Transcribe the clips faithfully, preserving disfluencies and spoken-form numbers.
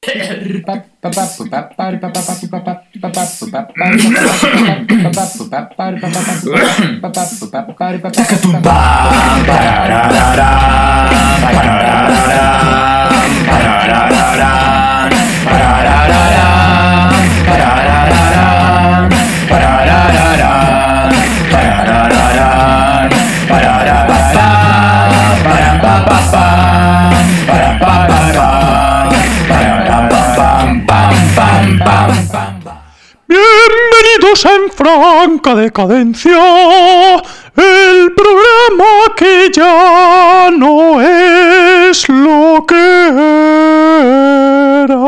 Bienvenidos en franca decadencia, el programa que ya no es lo que era.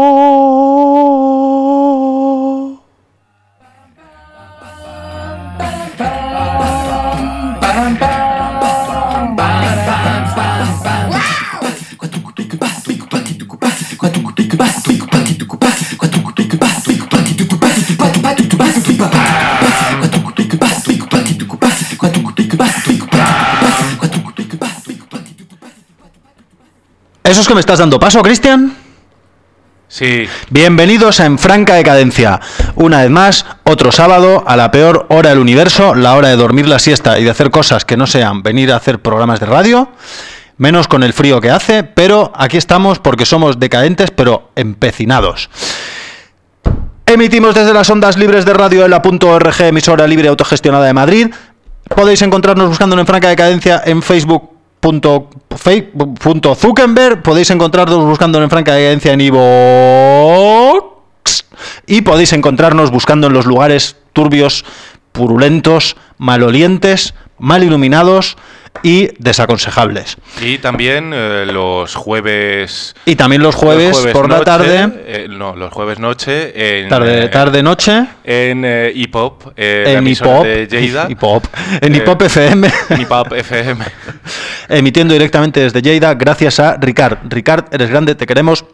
¿Eso es que me estás dando paso, Cristian? Sí. Bienvenidos a En Franca Decadencia. Una vez más, otro sábado, a la peor hora del universo, la hora de dormir la siesta y de hacer cosas que no sean venir a hacer programas de radio, menos con el frío que hace, pero aquí estamos porque somos decadentes, pero empecinados. Emitimos desde las ondas libres de Radio Ela punto org, emisora libre autogestionada de Madrid. Podéis encontrarnos buscando En Franca Decadencia en Facebook. Punto, punto Zuckerberg, podéis encontrarnos buscando En Franca Decadencia en iVoox y podéis encontrarnos buscando en los lugares turbios, purulentos, malolientes, mal iluminados y desaconsejables. Y también eh, los jueves... Y también los jueves, los jueves por noche, la tarde... Eh, no, los jueves noche... En, tarde, tarde, noche... En eh, Hipop, eh, en Hipop, de Lleida. Hipop, en Hipop eh, F M. Hipop F M. Emitiendo directamente desde Lleida, gracias a Ricard. Ricard, eres grande, te queremos.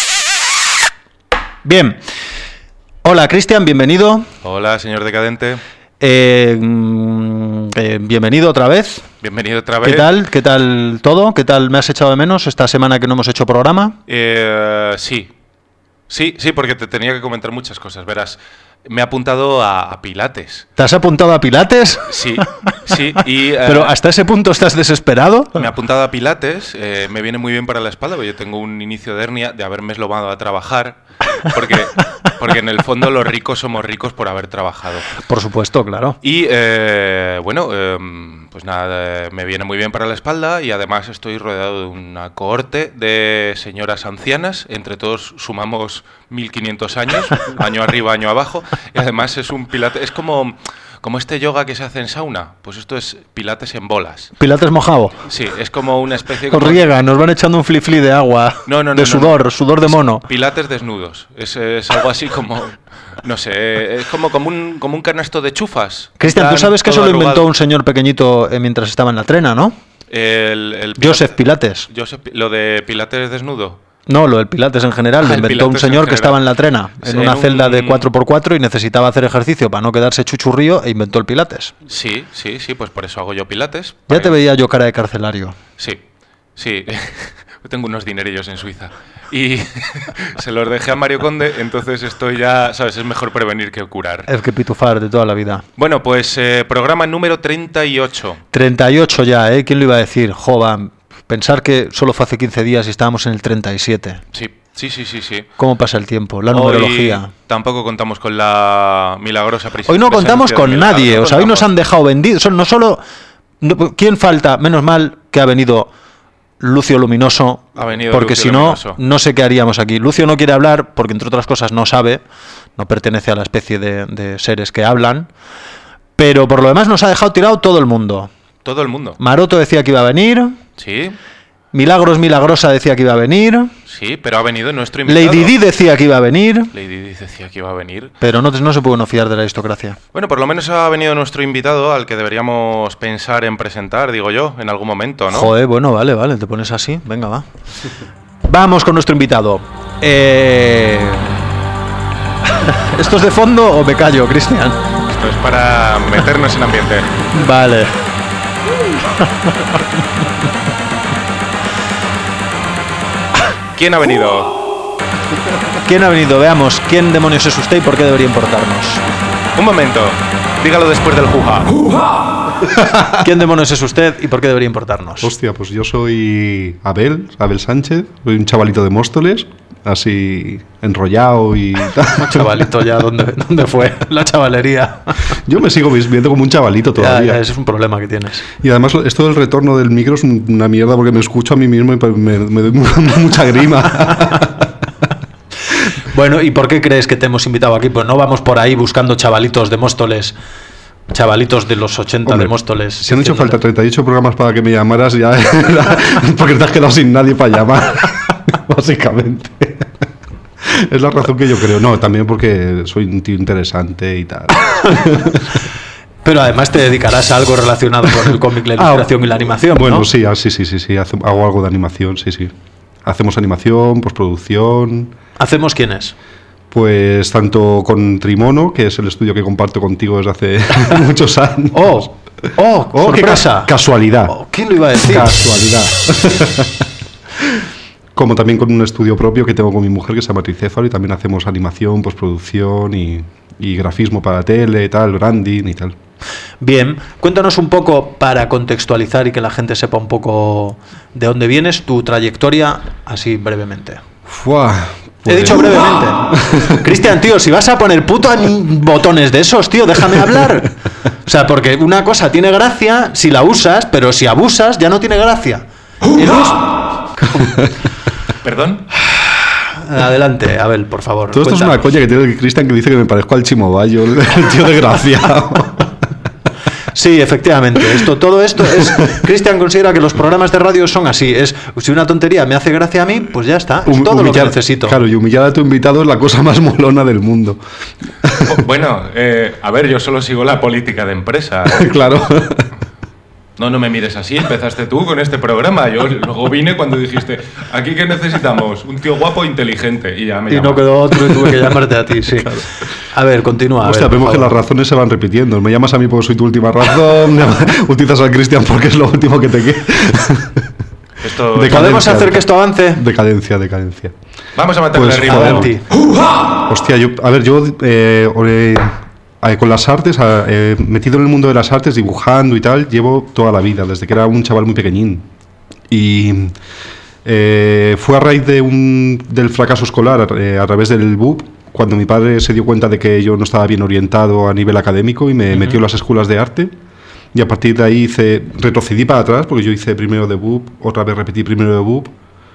Bien. Hola, Cristian, bienvenido. Hola, señor decadente. Eh, eh, bienvenido otra vez. Bienvenido otra vez. ¿Qué tal? ¿Qué tal todo? ¿Qué tal me has echado de menos esta semana que no hemos hecho programa? Eh, sí. Sí, sí, porque te tenía que comentar muchas cosas. Verás, me he apuntado a, a Pilates. ¿Te has apuntado a Pilates? Sí, sí. Y, ¿Pero uh, hasta ese punto estás desesperado? Me he apuntado a Pilates. Eh, me viene muy bien para la espalda, porque yo tengo un inicio de hernia de haberme eslomado a trabajar. Porque, porque en el fondo los ricos somos ricos por haber trabajado. Por supuesto, claro. Y eh, bueno, eh, pues nada, me viene muy bien para la espalda y además estoy rodeado de una cohorte de señoras ancianas. Entre todos sumamos mil quinientos años, año arriba, año abajo. Y además es un pilates, es como... Como este yoga que se hace en sauna, pues esto es pilates en bolas. ¿Pilates mojado? Sí, es como una especie de... Con como... riega, nos van echando un flifli de agua, no, no, no, de sudor, no, no. sudor de mono. Es pilates desnudos, es, es algo así como... No sé, es como, como, un, como un canasto de chufas. Cristian, tú sabes que eso lo inventó un señor pequeñito eh, mientras estaba en la trena, ¿no? El, el Pilates, Joseph Pilates. Joseph, lo de pilates desnudo. No, lo del Pilates en general, lo ah, inventó un señor que estaba en la trena, en sí, una celda un... de cuatro por cuatro y necesitaba hacer ejercicio para no quedarse chuchurrío e inventó el Pilates. Sí, sí, sí, pues por eso hago yo Pilates. Ya te veía yo cara de carcelario. Sí, sí, tengo unos dinerillos en Suiza y se los dejé a Mario Conde, entonces estoy ya, sabes, es mejor prevenir que curar. Es que pitufar de toda la vida. Bueno, pues eh, programa número treinta y ocho. treinta y ocho ya, ¿eh? ¿Quién lo iba a decir? Jova. Pensar que solo fue hace quince días y estábamos en el treinta y siete. Sí, sí, sí, sí, sí. ¿Cómo pasa el tiempo? La hoy numerología. Tampoco contamos con la milagrosa presencia. Hoy no contamos con nadie. No o sea, hoy nos han dejado vendidos. No solo... No, ¿quién falta? Menos mal que ha venido Lucio Luminoso. Ha venido porque Lucio si no, Luminoso. No sé qué haríamos aquí. Lucio no quiere hablar porque, entre otras cosas, no sabe. No pertenece a la especie de, de seres que hablan. Pero por lo demás nos ha dejado tirado todo el mundo. Todo el mundo. Maroto decía que iba a venir. Sí. Milagros Milagrosa decía que iba a venir. Sí, pero ha venido nuestro invitado. Lady Di decía que iba a venir. Lady Di decía que iba a venir. Pero no, no se puede no fiar de la aristocracia. Bueno, por lo menos ha venido nuestro invitado al que deberíamos pensar en presentar, digo yo, en algún momento, ¿no? Joder, bueno, vale, vale, te pones así. Venga, va. Vamos con nuestro invitado. Eh... ¿Esto es de fondo o me callo, Cristian? Esto es para meternos en ambiente. Vale. ¿Quién ha venido? ¿Quién ha venido? Veamos, ¿quién demonios es usted y por qué debería importarnos? Un momento, dígalo después del juja. ¿Quién demonios es usted y por qué debería importarnos? Hostia, pues yo soy Abel, Abel Sánchez, soy un chavalito de Móstoles, así enrollado y tal. Chavalito ya, ¿dónde, ¿dónde fue la chavalería? Yo me sigo viendo como un chavalito todavía. Ya, ya, ese es un problema que tienes. Y además esto del retorno del micro es una mierda porque me escucho a mí mismo y me, me doy mucha grima. Bueno, ¿y por qué crees que te hemos invitado aquí? Pues no vamos por ahí buscando chavalitos de Móstoles, chavalitos de los ochenta. Hombre, de Móstoles. Si han hecho falta treinta y ocho programas para que me llamaras, ya porque te has quedado sin nadie para llamar, básicamente. Es la razón que yo creo. No, también porque soy un tío interesante y tal. Pero además te dedicarás a algo relacionado con el cómic, la ilustración ah, y la animación, bueno, ¿no? sí, sí, sí, sí, sí, hago algo de animación, sí, sí. Hacemos animación, postproducción. ¿Hacemos quiénes? Pues tanto con Trimono, que es el estudio que comparto contigo desde hace muchos años. ¡Oh! ¡Oh! oh ¡Sorpresa! Qué casualidad. Oh, ¿quién lo iba a decir? Casualidad. Como también con un estudio propio que tengo con mi mujer que se llama Tricéfalo y también hacemos animación, postproducción y, y grafismo para tele, tal, branding y tal. Bien, cuéntanos un poco para contextualizar y que la gente sepa un poco de dónde vienes, tu trayectoria, así brevemente. Fua, pues... He dicho brevemente. Cristian, tío, si vas a poner puto botones de esos, tío, déjame hablar. O sea, porque una cosa tiene gracia si la usas, pero si abusas ya no tiene gracia. ¿Perdón? Adelante, Abel, por favor. Todo esto cuéntanos. Es una coña que tiene Cristian que dice que me parezco al Chimobayo, el tío desgraciado. Sí, efectivamente. Esto, todo esto es. Cristian considera que los programas de radio son así. Es si una tontería me hace gracia a mí, pues ya está. Es todo humillar, lo que necesito. Claro, y humillar a tu invitado es la cosa más molona del mundo. Bueno, eh, a ver, yo solo sigo la política de empresa. Claro. No, no me mires así, empezaste tú con este programa. Yo luego vine cuando dijiste, ¿aquí qué necesitamos? Un tío guapo e inteligente. Y ya me Y llamaron. No quedó otro y tuve que llamarte a ti, sí. Claro. A ver, continúa. Hostia, ver, vemos que las razones se van repitiendo. Me llamas a mí porque soy tu última razón, utilizas a Cristian porque es lo último que te queda. Esto... ¿Podemos hacer que esto avance? Decadencia, decadencia. Vamos a meterle pues, ritmo. Adelante. Hostia, yo, a ver, yo... Eh, eh, con las artes, eh, metido en el mundo de las artes, dibujando y tal, llevo toda la vida, desde que era un chaval muy pequeñín. Y eh, fue a raíz de un, del fracaso escolar, eh, a través del B U P, cuando mi padre se dio cuenta de que yo no estaba bien orientado a nivel académico y me uh-huh. metió en las escuelas de arte. Y a partir de ahí hice, retrocedí para atrás, porque yo hice primero de B U P, otra vez repetí primero de B U P,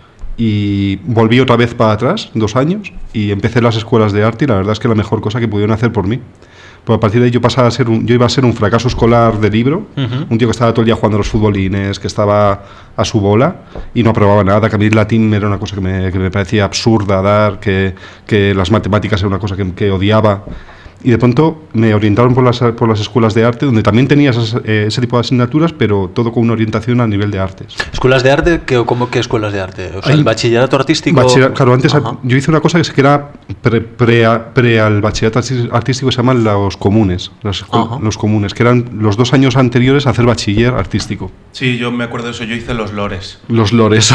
y volví otra vez para atrás, dos años, y empecé las escuelas de arte y la verdad es que la mejor cosa que pudieron hacer por mí. Pues a partir de ahí yo pasaba a ser un, yo iba a ser un fracaso escolar de libro, uh-huh. un tío que estaba todo el día jugando a los futbolines, que estaba a su bola y no aprobaba nada, que a mí el latín era una cosa que me, que me parecía absurda dar, que, que las matemáticas era una cosa que, que odiaba. Y de pronto me orientaron por las, por las escuelas de arte, donde también tenía esas, eh, ese tipo de asignaturas, pero todo con una orientación a nivel de artes. ¿Escuelas de arte? ¿Qué, ¿Cómo qué escuelas de arte? O sea, ¿el bachillerato artístico? Bachiller, claro, antes Ajá. yo hice una cosa que era pre, pre, pre al bachillerato artístico, se llaman los comunes, los, los comunes, que eran los dos años anteriores a hacer bachiller artístico. Sí, yo me acuerdo de eso, yo hice los lores. Los lores.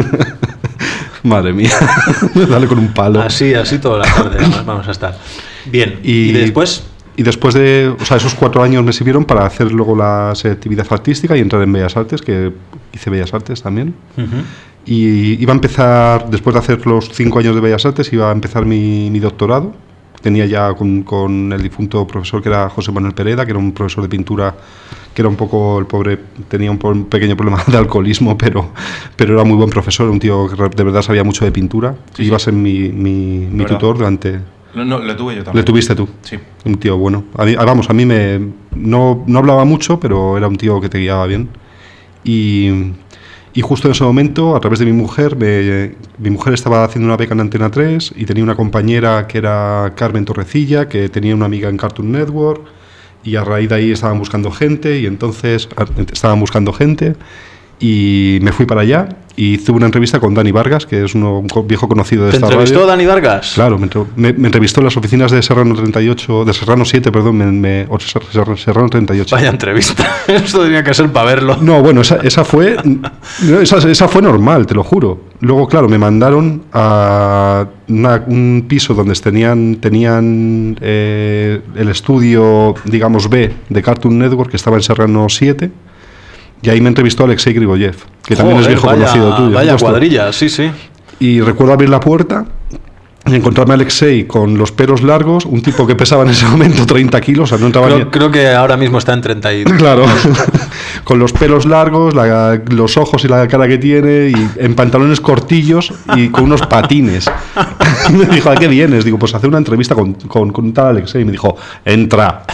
Madre mía, dale con un palo. Así, así toda la tarde vamos a estar. Bien, ¿y, ¿y después? Y después de, o sea, esos cuatro años me sirvieron para hacer luego la selectividad artística y entrar en Bellas Artes, que hice Bellas Artes también. Uh-huh. Y iba a empezar, después de hacer los cinco años de Bellas Artes, iba a empezar mi, mi doctorado. Tenía ya con, con el difunto profesor que era José Manuel Pereda, que era un profesor de pintura, que era un poco, el pobre, tenía un, un pequeño problema de alcoholismo, pero, pero era muy buen profesor, un tío que de verdad sabía mucho de pintura. Sí, iba a ser mi, mi, mi tutor durante... No, no, le tuve yo también. ¿Le tuviste tú? Sí. Un tío bueno. A mí, vamos, a mí me... No, no hablaba mucho, pero era un tío que te guiaba bien. Y... Y justo en ese momento, a través de mi mujer, me, mi mujer estaba haciendo una beca en Antena tres y tenía una compañera que era Carmen Torrecilla, que tenía una amiga en Cartoon Network, y a raíz de ahí estaban buscando gente, y entonces estaban buscando gente, y me fui para allá y tuve una entrevista con Dani Vargas, que es uno, un co- viejo conocido de ¿Te esta entrevistó radio. Dani Vargas? Claro, me, entre- me- me entrevistó en las oficinas de Serrano treinta y ocho, de Serrano siete, perdón, me, me- o Ser- Ser- Serrano treinta y ocho. Vaya entrevista. Esto tenía que ser para verlo. No, bueno, esa, esa fue no, esa, esa fue normal, te lo juro. Luego, claro, me mandaron a una- un piso donde tenían, tenían eh, el estudio, digamos, B de Cartoon Network, que estaba en Serrano siete, y ahí me entrevistó Alexei Grigoyev, que también es Joder, viejo vaya, conocido tuyo. Vaya Justo. cuadrilla, sí, sí. Y recuerdo abrir la puerta y encontrarme a Alexei con los pelos largos, un tipo que pesaba en ese momento treinta kilos, o sea, no entraba ni... Creo, creo que ahora mismo está en treinta y... Claro, con los pelos largos, la- los ojos y la cara que tiene, y en pantalones cortillos y con unos patines. Y me dijo, ¿a qué vienes? Digo, pues a hacer una entrevista con, con, con un tal Alexei. Y me dijo, entra.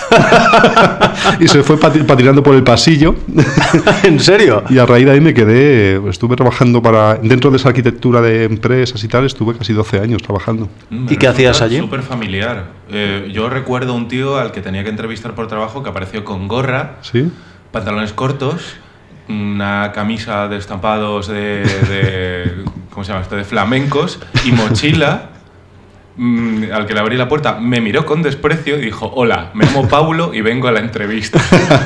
Y se fue pati- patinando por el pasillo. ¿En serio? Y a raíz de ahí me quedé, estuve trabajando para, dentro de esa arquitectura de empresas y tal, estuve casi doce años trabajando. Me ¿Y qué hacías resulta allí? Súper familiar. Eh, yo recuerdo un tío al que tenía que entrevistar por trabajo que apareció con gorra, ¿Sí? pantalones cortos, una camisa de estampados de, de ¿cómo se llama esto? De flamencos y mochila. Mm, al que le abrí la puerta me miró con desprecio y dijo: hola, me llamo Paulo y vengo a la entrevista.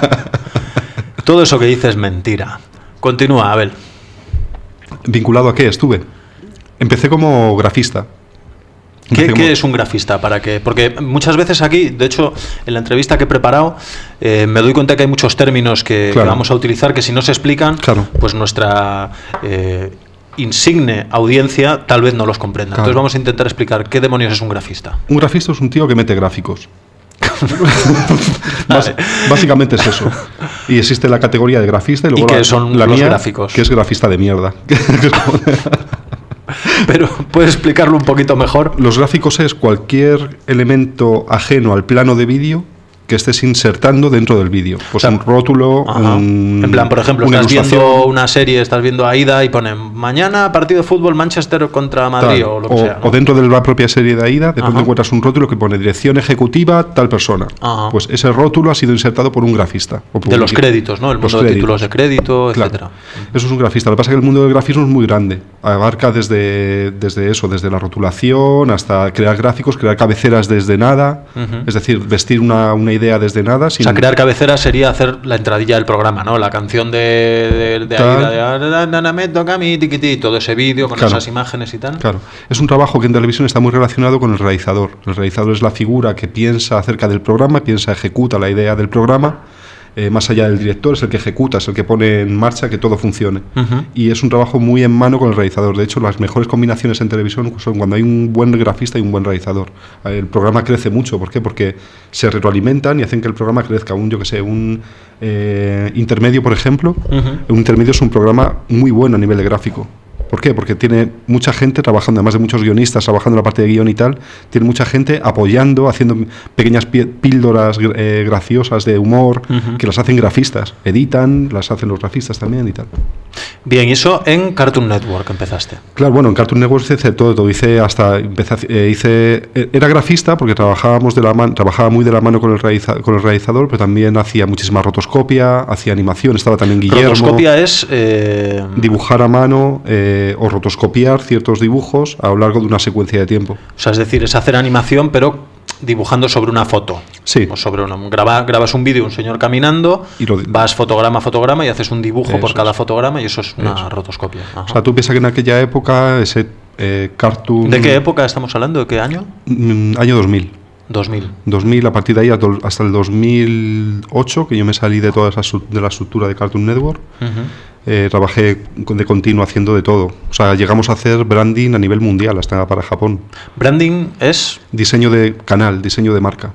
Todo eso que dices es mentira. Continúa, Abel. ¿Vinculado a qué estuve? Empecé como grafista. ¿Qué, Empecé qué como- es un grafista? Para que, porque muchas veces aquí, de hecho, en la entrevista que he preparado, eh, me doy cuenta que hay muchos términos que, Claro. que vamos a utilizar que si no se explican, Claro. pues nuestra eh, insigne audiencia tal vez no los comprenda. Claro. Entonces vamos a intentar explicar qué demonios es un grafista. Un grafista es un tío que mete gráficos. Bas- Vale. Básicamente es eso. Y existe la categoría de grafista y luego qué la, son la los mía, gráficos? que es grafista de mierda. Pero ¿puedes explicarlo un poquito mejor? Los gráficos es cualquier elemento ajeno al plano de vídeo que estés insertando dentro del vídeo. Pues O sea, un rótulo, Ajá. un- En plan, por ejemplo, una estás viendo ilustración, una serie, estás viendo AIDA y ponen mañana partido de fútbol Manchester contra Madrid tal. o lo que o, sea. ¿no? o dentro de la propia serie de AIDA, de pronto Ajá. encuentras un rótulo que pone dirección ejecutiva tal persona. Ajá. Pues ese rótulo ha sido insertado por un grafista. o De los publici- créditos, ¿no? El Los mundo de créditos. títulos de crédito, Claro. etcétera. Eso es un grafista. Lo que pasa es que el mundo del grafismo es muy grande. Abarca desde, desde eso, desde la rotulación hasta crear gráficos, crear cabeceras desde nada. Ujú. Es decir, vestir una, una idea desde nada. O Sin, sea, crear cabecera sería hacer la entradilla del programa, ¿no? La canción de, de, de Tal. Aida, de "Ah, na, na, me toca a mí, tiquití", todo ese vídeo con Claro. esas imágenes y tal. Claro, es un trabajo que en televisión está muy relacionado con el realizador. El realizador es la figura que piensa acerca del programa, piensa, ejecuta la idea del programa. Eh, más allá del director, es el que ejecuta, es el que pone en marcha que todo funcione. Ujú. Y es un trabajo muy en mano con el realizador. De hecho, las mejores combinaciones en televisión son cuando hay un buen grafista y un buen realizador. El programa crece mucho. ¿Por qué? Porque se retroalimentan y hacen que el programa crezca. Un, yo que sé, un eh, intermedio, por ejemplo. Ujú. Un intermedio es un programa muy bueno a nivel de gráfico. ¿Por qué? Porque tiene mucha gente trabajando, además de muchos guionistas trabajando en la parte de guión y tal, tiene mucha gente apoyando, haciendo pequeñas pi- píldoras eh, graciosas de humor, Ujú. que las hacen grafistas, editan, las hacen los grafistas también y tal. Bien, y eso en Cartoon Network empezaste. Claro, bueno, en Cartoon Network hice todo, todo. Hice hasta, empecé, a hac- eh, hice, eh, era grafista porque trabajábamos de la mano, trabajaba muy de la mano con el, realiza- con el realizador, pero también hacía muchísima rotoscopia, hacía animación, estaba también Guillermo. Rotoscopia es... eh, Dibujar a mano eh, o rotoscopiar ciertos dibujos a lo largo de una secuencia de tiempo. o sea, es decir, es hacer animación, pero dibujando sobre una foto. Sí. O sobre una, graba- grabas un vídeo, un señor caminando, Y lo- vas fotograma a fotograma y haces un dibujo Eso por cada es. fotograma y eso es una Eso. rotoscopia. Ajá. O sea, tú piensas que en aquella época ese eh, cartoon... ¿De qué época estamos hablando? ¿De qué año? Mm, Año dos mil. dos mil. dos mil, a partir de ahí hasta- hasta el dos mil ocho, que yo me salí de toda esa su- de la estructura de Cartoon Network. Ujú. Eh, trabajé con- de continuo haciendo de todo. O sea, llegamos a hacer branding a nivel mundial, hasta para Japón. Branding es, Diseño de canal, diseño de marca.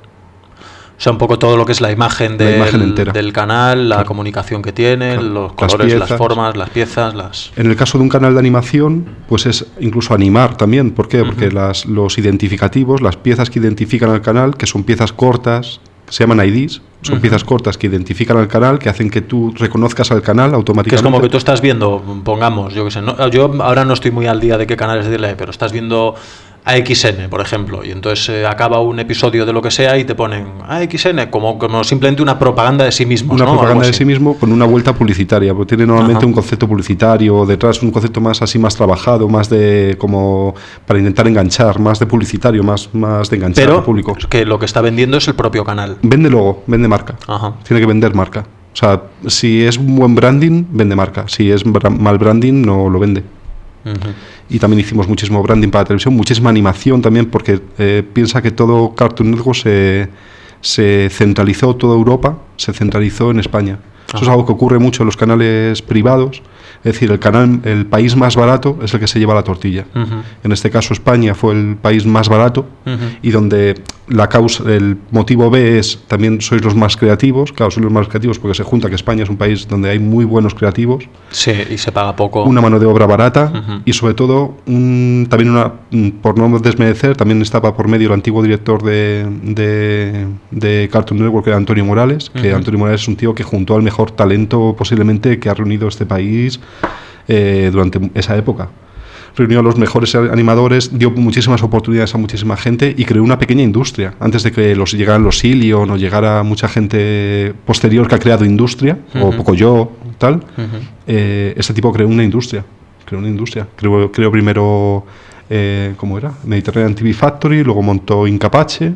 o sea, un poco todo lo que es la imagen La del, imagen entera. del canal, la Claro. comunicación que tiene, Claro. los Las colores, las, piezas. formas, las piezas, las... En el caso de un canal de animación, pues es incluso animar también. ¿Por qué? Porque Ujú. las, los identificativos, las piezas que identifican al canal, que son piezas cortas, que se llaman I Ds, son Ujú. piezas cortas que identifican al canal, que hacen que tú reconozcas al canal Que automáticamente. es como que tú estás viendo, pongamos, yo que sé, no- yo ahora no estoy muy al día de qué canales decirle, pero estás viendo A X N, por ejemplo, y entonces eh, acaba un episodio de lo que sea y te ponen A X N como, como simplemente una propaganda de sí mismo. Una ¿no? propaganda de sí mismo con una vuelta publicitaria, porque tiene normalmente Ajá. un concepto publicitario detrás, un concepto más así, más trabajado, más de como para intentar enganchar, más de publicitario, más, más de enganchar Pero al público. Que lo que está vendiendo es el propio canal. Vende logo, vende marca. Ajá. Tiene que vender marca. O sea, si es un buen branding, vende marca. Si es bra- mal branding, no lo vende. Uh-huh. Y también hicimos muchísimo branding para televisión, muchísima animación también, porque eh, piensa que todo Cartoon Network se, se centralizó, toda Europa se centralizó en España. Eso es algo que ocurre mucho en los canales privados. Es decir, el canal, el país más barato es el que se lleva la tortilla. Uh-huh. En este caso España fue el país más barato uh-huh. y donde la causa, el motivo B es también sois los más creativos. Claro, sois los más creativos porque se junta que España es un país donde hay muy buenos creativos. Sí, y se paga poco. Una mano de obra barata uh-huh. y sobre todo un, también una, por no desmerecer, también estaba por medio el antiguo director de, de, de Cartoon Network, que era Antonio Morales, uh-huh. que Antonio Morales es un tío que juntó al mejor talento posiblemente que ha reunido este país Eh, durante esa época. Reunió a los mejores animadores, dio muchísimas oportunidades a muchísima gente y creó una pequeña industria. Antes de que los llegaran los Ilion o llegara mucha gente posterior que ha creado industria, uh-huh. o Pocoyo, tal, uh-huh. eh, ese tipo creó una industria. Creó una industria. Creó, creó primero, eh, ¿cómo era? Mediterranean T V Factory, luego montó Incapace,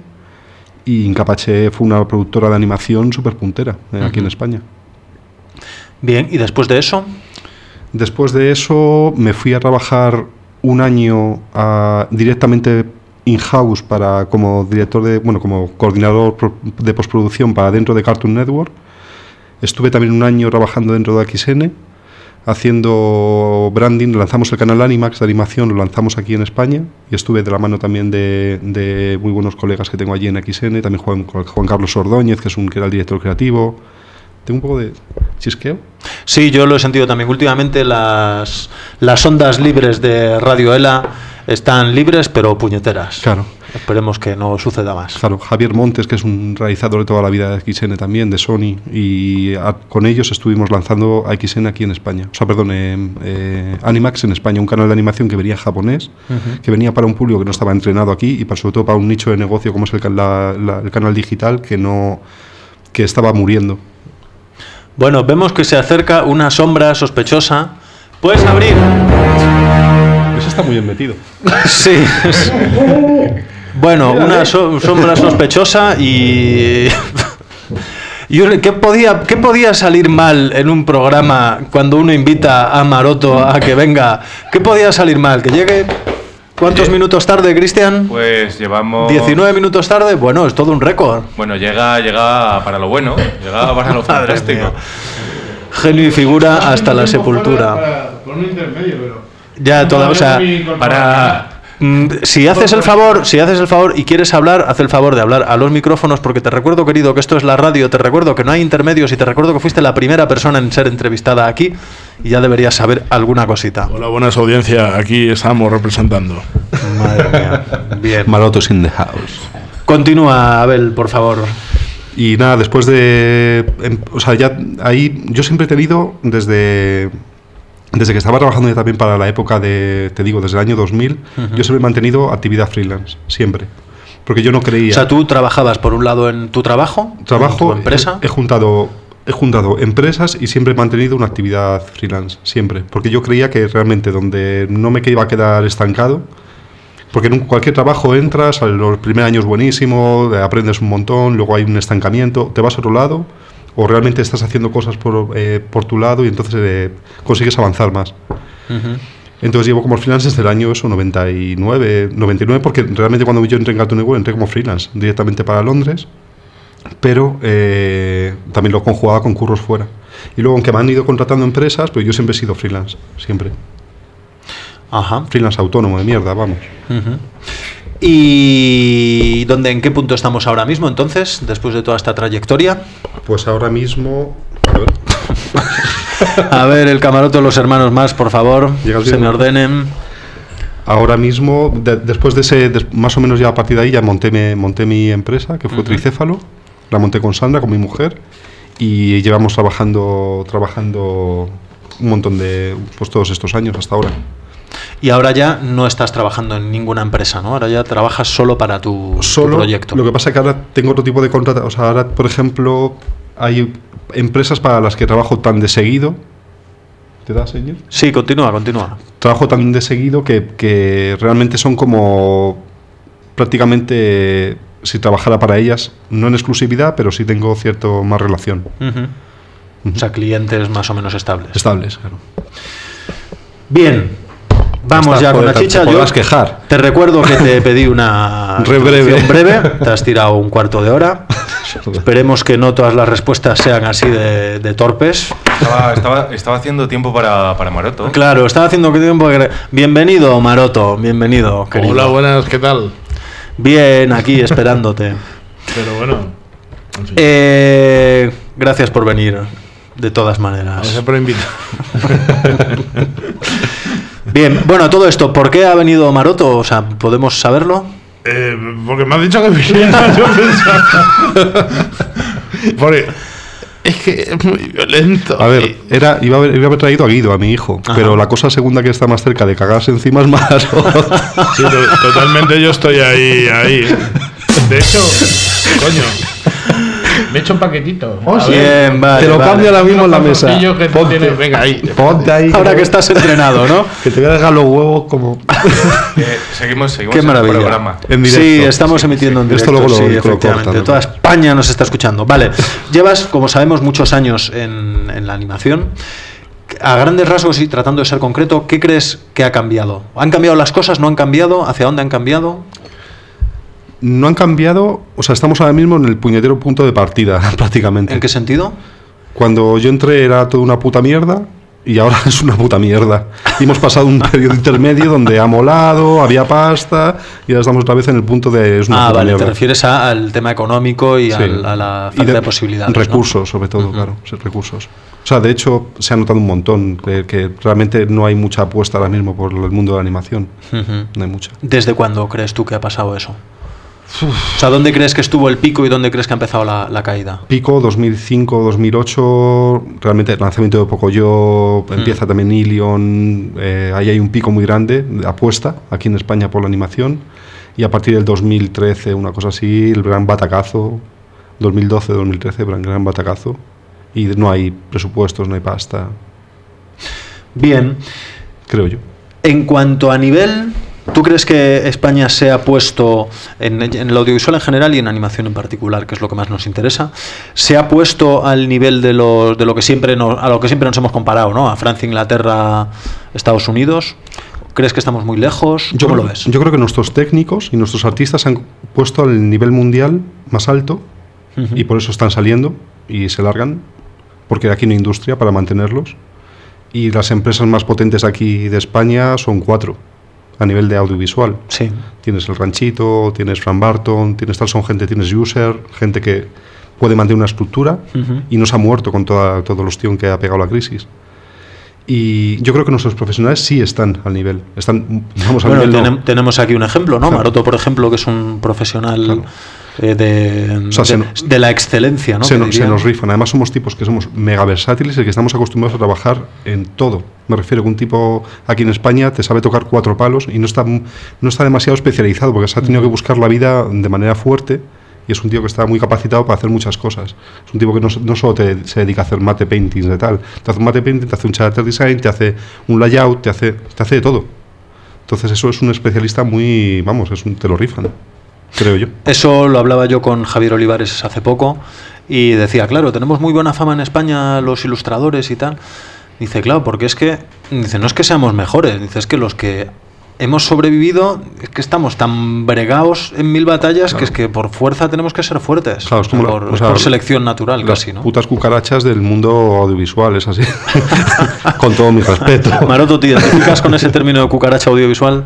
y Incapace fue una productora de animación súper puntera eh, uh-huh. aquí en España. Bien, ¿y después de eso? Después de eso me fui a trabajar un año a, directamente in-house para, como director de, bueno, como coordinador de postproducción para dentro de Cartoon Network. Estuve también un año trabajando dentro de X N, haciendo branding. Lanzamos el canal Animax de animación, lo lanzamos aquí en España y estuve de la mano también de, de muy buenos colegas que tengo allí en X N, también Juan, Juan Carlos Ordóñez, que es un que era el director creativo. Tengo un poco de chisqueo. Sí, yo lo he sentido también. Últimamente las, las ondas libres de Radio ELA están libres, pero puñeteras. Claro. Esperemos que no suceda más. Claro, Javier Montes, que es un realizador de toda la vida de X N también, de Sony, y a, con ellos estuvimos lanzando a X N aquí en España. O sea, perdón, eh, eh, Animax en España, un canal de animación que venía en japonés, uh-huh. que venía para un público que no estaba entrenado aquí y para, sobre todo para un nicho de negocio como es el, la, la, el canal digital que, no, que estaba muriendo. Bueno, vemos que se acerca una sombra sospechosa. ¿Puedes abrir? Eso está muy bien metido. Sí. Bueno, una so- sombra sospechosa y... y ¿qué podía, ¿Qué podía salir mal en un programa cuando uno invita a Maroto a que venga? ¿Qué podía salir mal? ¿Que llegue... ¿Cuántos sí. minutos tarde, Cristian? Pues llevamos... diecinueve minutos tarde, bueno, es todo un récord. Bueno, llega, llega para lo bueno, llega para lo fantástico. Genio y figura hasta la sepultura. Para, por un intermedio, pero... Ya, toda, o sea, para... Si haces el favor, si haces el favor y quieres hablar, haz el favor de hablar a los micrófonos, porque te recuerdo, querido, que esto es la radio, te recuerdo que no hay intermedios y te recuerdo que fuiste la primera persona en ser entrevistada aquí y ya deberías saber alguna cosita. Hola, buenas audiencia, aquí estamos representando. Madre mía, bien. Marotos in the house. Continúa, Abel, por favor. Y nada, después de... O sea, ya ahí yo siempre he tenido desde... Desde que estaba trabajando ya también para la época de, te digo, desde el año dos mil, uh-huh. yo siempre he mantenido actividad freelance, siempre. Porque yo no creía... O sea, tú trabajabas por un lado en tu trabajo, trabajo en tu empresa. He, he, juntado, he juntado empresas y siempre he mantenido una actividad freelance, siempre. Porque yo creía que realmente donde no me iba a quedar estancado, porque en un, cualquier trabajo entras, los primeros años buenísimo, aprendes un montón, luego hay un estancamiento, te vas a otro lado... o realmente estás haciendo cosas por, eh, por tu lado y entonces eh, consigues avanzar más. Uh-huh. Entonces llevo como freelance desde el año eso, noventa y nueve, noventa y nueve, porque realmente cuando yo entré en Cartoon Network entré como freelance, directamente para Londres, pero eh, también lo conjugaba con curros fuera. Y luego, aunque me han ido contratando empresas, pues yo siempre he sido freelance, siempre. Ajá. Freelance autónomo de mierda, vamos. Uh-huh. ¿Y dónde, en qué punto estamos ahora mismo, entonces, después de toda esta trayectoria? Pues ahora mismo... A ver, a ver el camarote de los hermanos más, por favor, se me ordenen. Ahora mismo, de, después de ese, de, más o menos ya a partir de ahí, ya monté, me, monté mi empresa, que fue uh-huh. Tricéfalo, la monté con Sandra, con mi mujer, y llevamos trabajando, trabajando un montón de, pues todos estos años hasta ahora. Y ahora ya no estás trabajando en ninguna empresa, ¿no? Ahora ya trabajas solo para tu, Solo, tu proyecto. Lo que pasa es que ahora tengo otro tipo de contrato. O sea, ahora, por ejemplo, hay empresas para las que trabajo tan de seguido. ¿Te da, señor? Sí, continúa, continúa. Trabajo tan de seguido que, que realmente son como prácticamente si trabajara para ellas, no en exclusividad, pero sí tengo cierto más relación. Uh-huh. Uh-huh. O sea, clientes más o menos estables. Estables, claro. Bien, vamos Está, ya con joder, la te chicha. podrás Yo quejar. Te recuerdo que te pedí una Re breve. introducción breve, te has tirado un cuarto de hora. Esperemos que no todas las respuestas sean así de, de torpes. Estaba, estaba, estaba haciendo tiempo para, para Maroto. Claro, estaba haciendo tiempo. que- Bienvenido, Maroto, bienvenido, querido. Hola, buenas, ¿qué tal? Bien, aquí esperándote. Pero bueno, en fin. Eh, gracias por venir, de todas maneras. Gracias por invitar. Bien, bueno, todo esto, ¿por qué ha venido Maroto? O sea, ¿podemos saberlo? Eh, porque me has dicho que viniera, yo pensaba. Porque es que es muy violento. A ver, era, iba, a haber, iba a haber traído a Guido, a mi hijo, Ajá. pero la cosa segunda que está más cerca de cagarse encima es más. Sí, to- totalmente yo estoy ahí, ahí. De hecho, coño, me he hecho un paquetito. Oh, A sí. ver, Bien, vale. Te lo vale. cambio ahora mismo en la mesa. calzoncillos que tú Ponte. tienes, venga ahí. Ponte ahí. Ahora te- que estás entrenado, ¿no? Que te voy a dejar los huevos como. Eh, seguimos seguimos Qué en el maravilla. programa. En directo. Sí, estamos emitiendo en Esto directo. luego lo- sí, lo efectivamente. cortan, ¿no? Toda España nos está escuchando. Vale, llevas, como sabemos, muchos años en, en la animación. A grandes rasgos y tratando de ser concreto, ¿qué crees que ha cambiado? ¿Han cambiado las cosas? ¿No han cambiado? ¿Hacia dónde han cambiado? No han cambiado, o sea, estamos ahora mismo en el puñetero punto de partida, prácticamente. ¿En qué sentido? Cuando yo entré era toda una puta mierda y ahora es una puta mierda. Y hemos pasado un periodo intermedio donde ha molado, había pasta y ahora estamos otra vez en el punto de es una Ah, puta vale, mierda. te refieres a- al tema económico y Sí. al- a la Y falta de, posibilidades. ¿no? Recursos, sobre todo, Ujú. claro, sí, recursos. O sea, de hecho, se ha notado un montón que, que realmente no hay mucha apuesta ahora mismo por el mundo de la animación. Ujú. No hay mucha. ¿Desde cuándo crees tú que ha pasado eso? O sea, ¿dónde crees que estuvo el pico y dónde crees que ha empezado la, la caída? Pico, dos mil cinco, dos mil ocho, realmente el lanzamiento de Pocoyo, Mm. empieza también Ilion, eh, ahí hay un pico muy grande de apuesta aquí en España por la animación, y a partir del dos mil trece, una cosa así, el gran batacazo, dos mil doce, dos mil trece, gran, gran batacazo, y no hay presupuestos, no hay pasta, Bien. creo yo. En cuanto a nivel, ¿tú crees que España se ha puesto, en, en el audiovisual en general y en animación en particular, que es lo que más nos interesa, se ha puesto al nivel de, los, de lo que siempre nos, a lo que siempre nos hemos comparado, ¿no? A Francia, Inglaterra, Estados Unidos? ¿Crees que estamos muy lejos? Yo ¿Cómo creo, lo ves? yo creo que nuestros técnicos y nuestros artistas se han puesto al nivel mundial más alto Ujú. y por eso están saliendo y se largan, porque aquí no hay industria para mantenerlos. Y las empresas más potentes aquí de España son cuatro a nivel de audiovisual. Sí. Tienes El Ranchito, tienes Fran Barton, tienes tal, son gente, tienes User, gente que puede mantener una estructura Ujú. y no se ha muerto con toda, todo el ostión que ha pegado la crisis. Y yo creo que nuestros profesionales sí están al nivel. Están, vamos, al Bueno, nivel no. tenem- tenemos aquí un ejemplo, ¿no? Claro. Maroto, por ejemplo, que es un profesional Claro. eh, de, O sea, se de, no- de la excelencia, ¿no? se, Que nos, se diría. nos rifan. Además somos tipos que somos mega versátiles y que estamos acostumbrados a trabajar en todo. Me refiero que un tipo aquí en España te sabe tocar cuatro palos y no está, no está demasiado especializado porque se ha tenido que buscar la vida de manera fuerte y es un tío que está muy capacitado para hacer muchas cosas. Es un tipo que no, no solo te, se dedica a hacer mate paintings de tal. Te hace un mate painting, te hace un character design, te hace un layout, te hace, te hace de todo. Entonces eso es un especialista muy, vamos, es un, te lo rifan, creo yo. Eso lo hablaba yo con Javier Olivares hace poco y decía, claro, tenemos muy buena fama en España los ilustradores y tal. Dice, claro, porque es que, dice, no es que seamos mejores, dice, es que los que hemos sobrevivido, es que estamos tan bregados en mil batallas Claro. que es que por fuerza tenemos que ser fuertes. Claro, es como la- por, o sea, por selección natural Las casi, ¿no? putas cucarachas del mundo audiovisual, es así. Con todo mi respeto. Maroto, ¿te identificas con ese término de cucaracha audiovisual?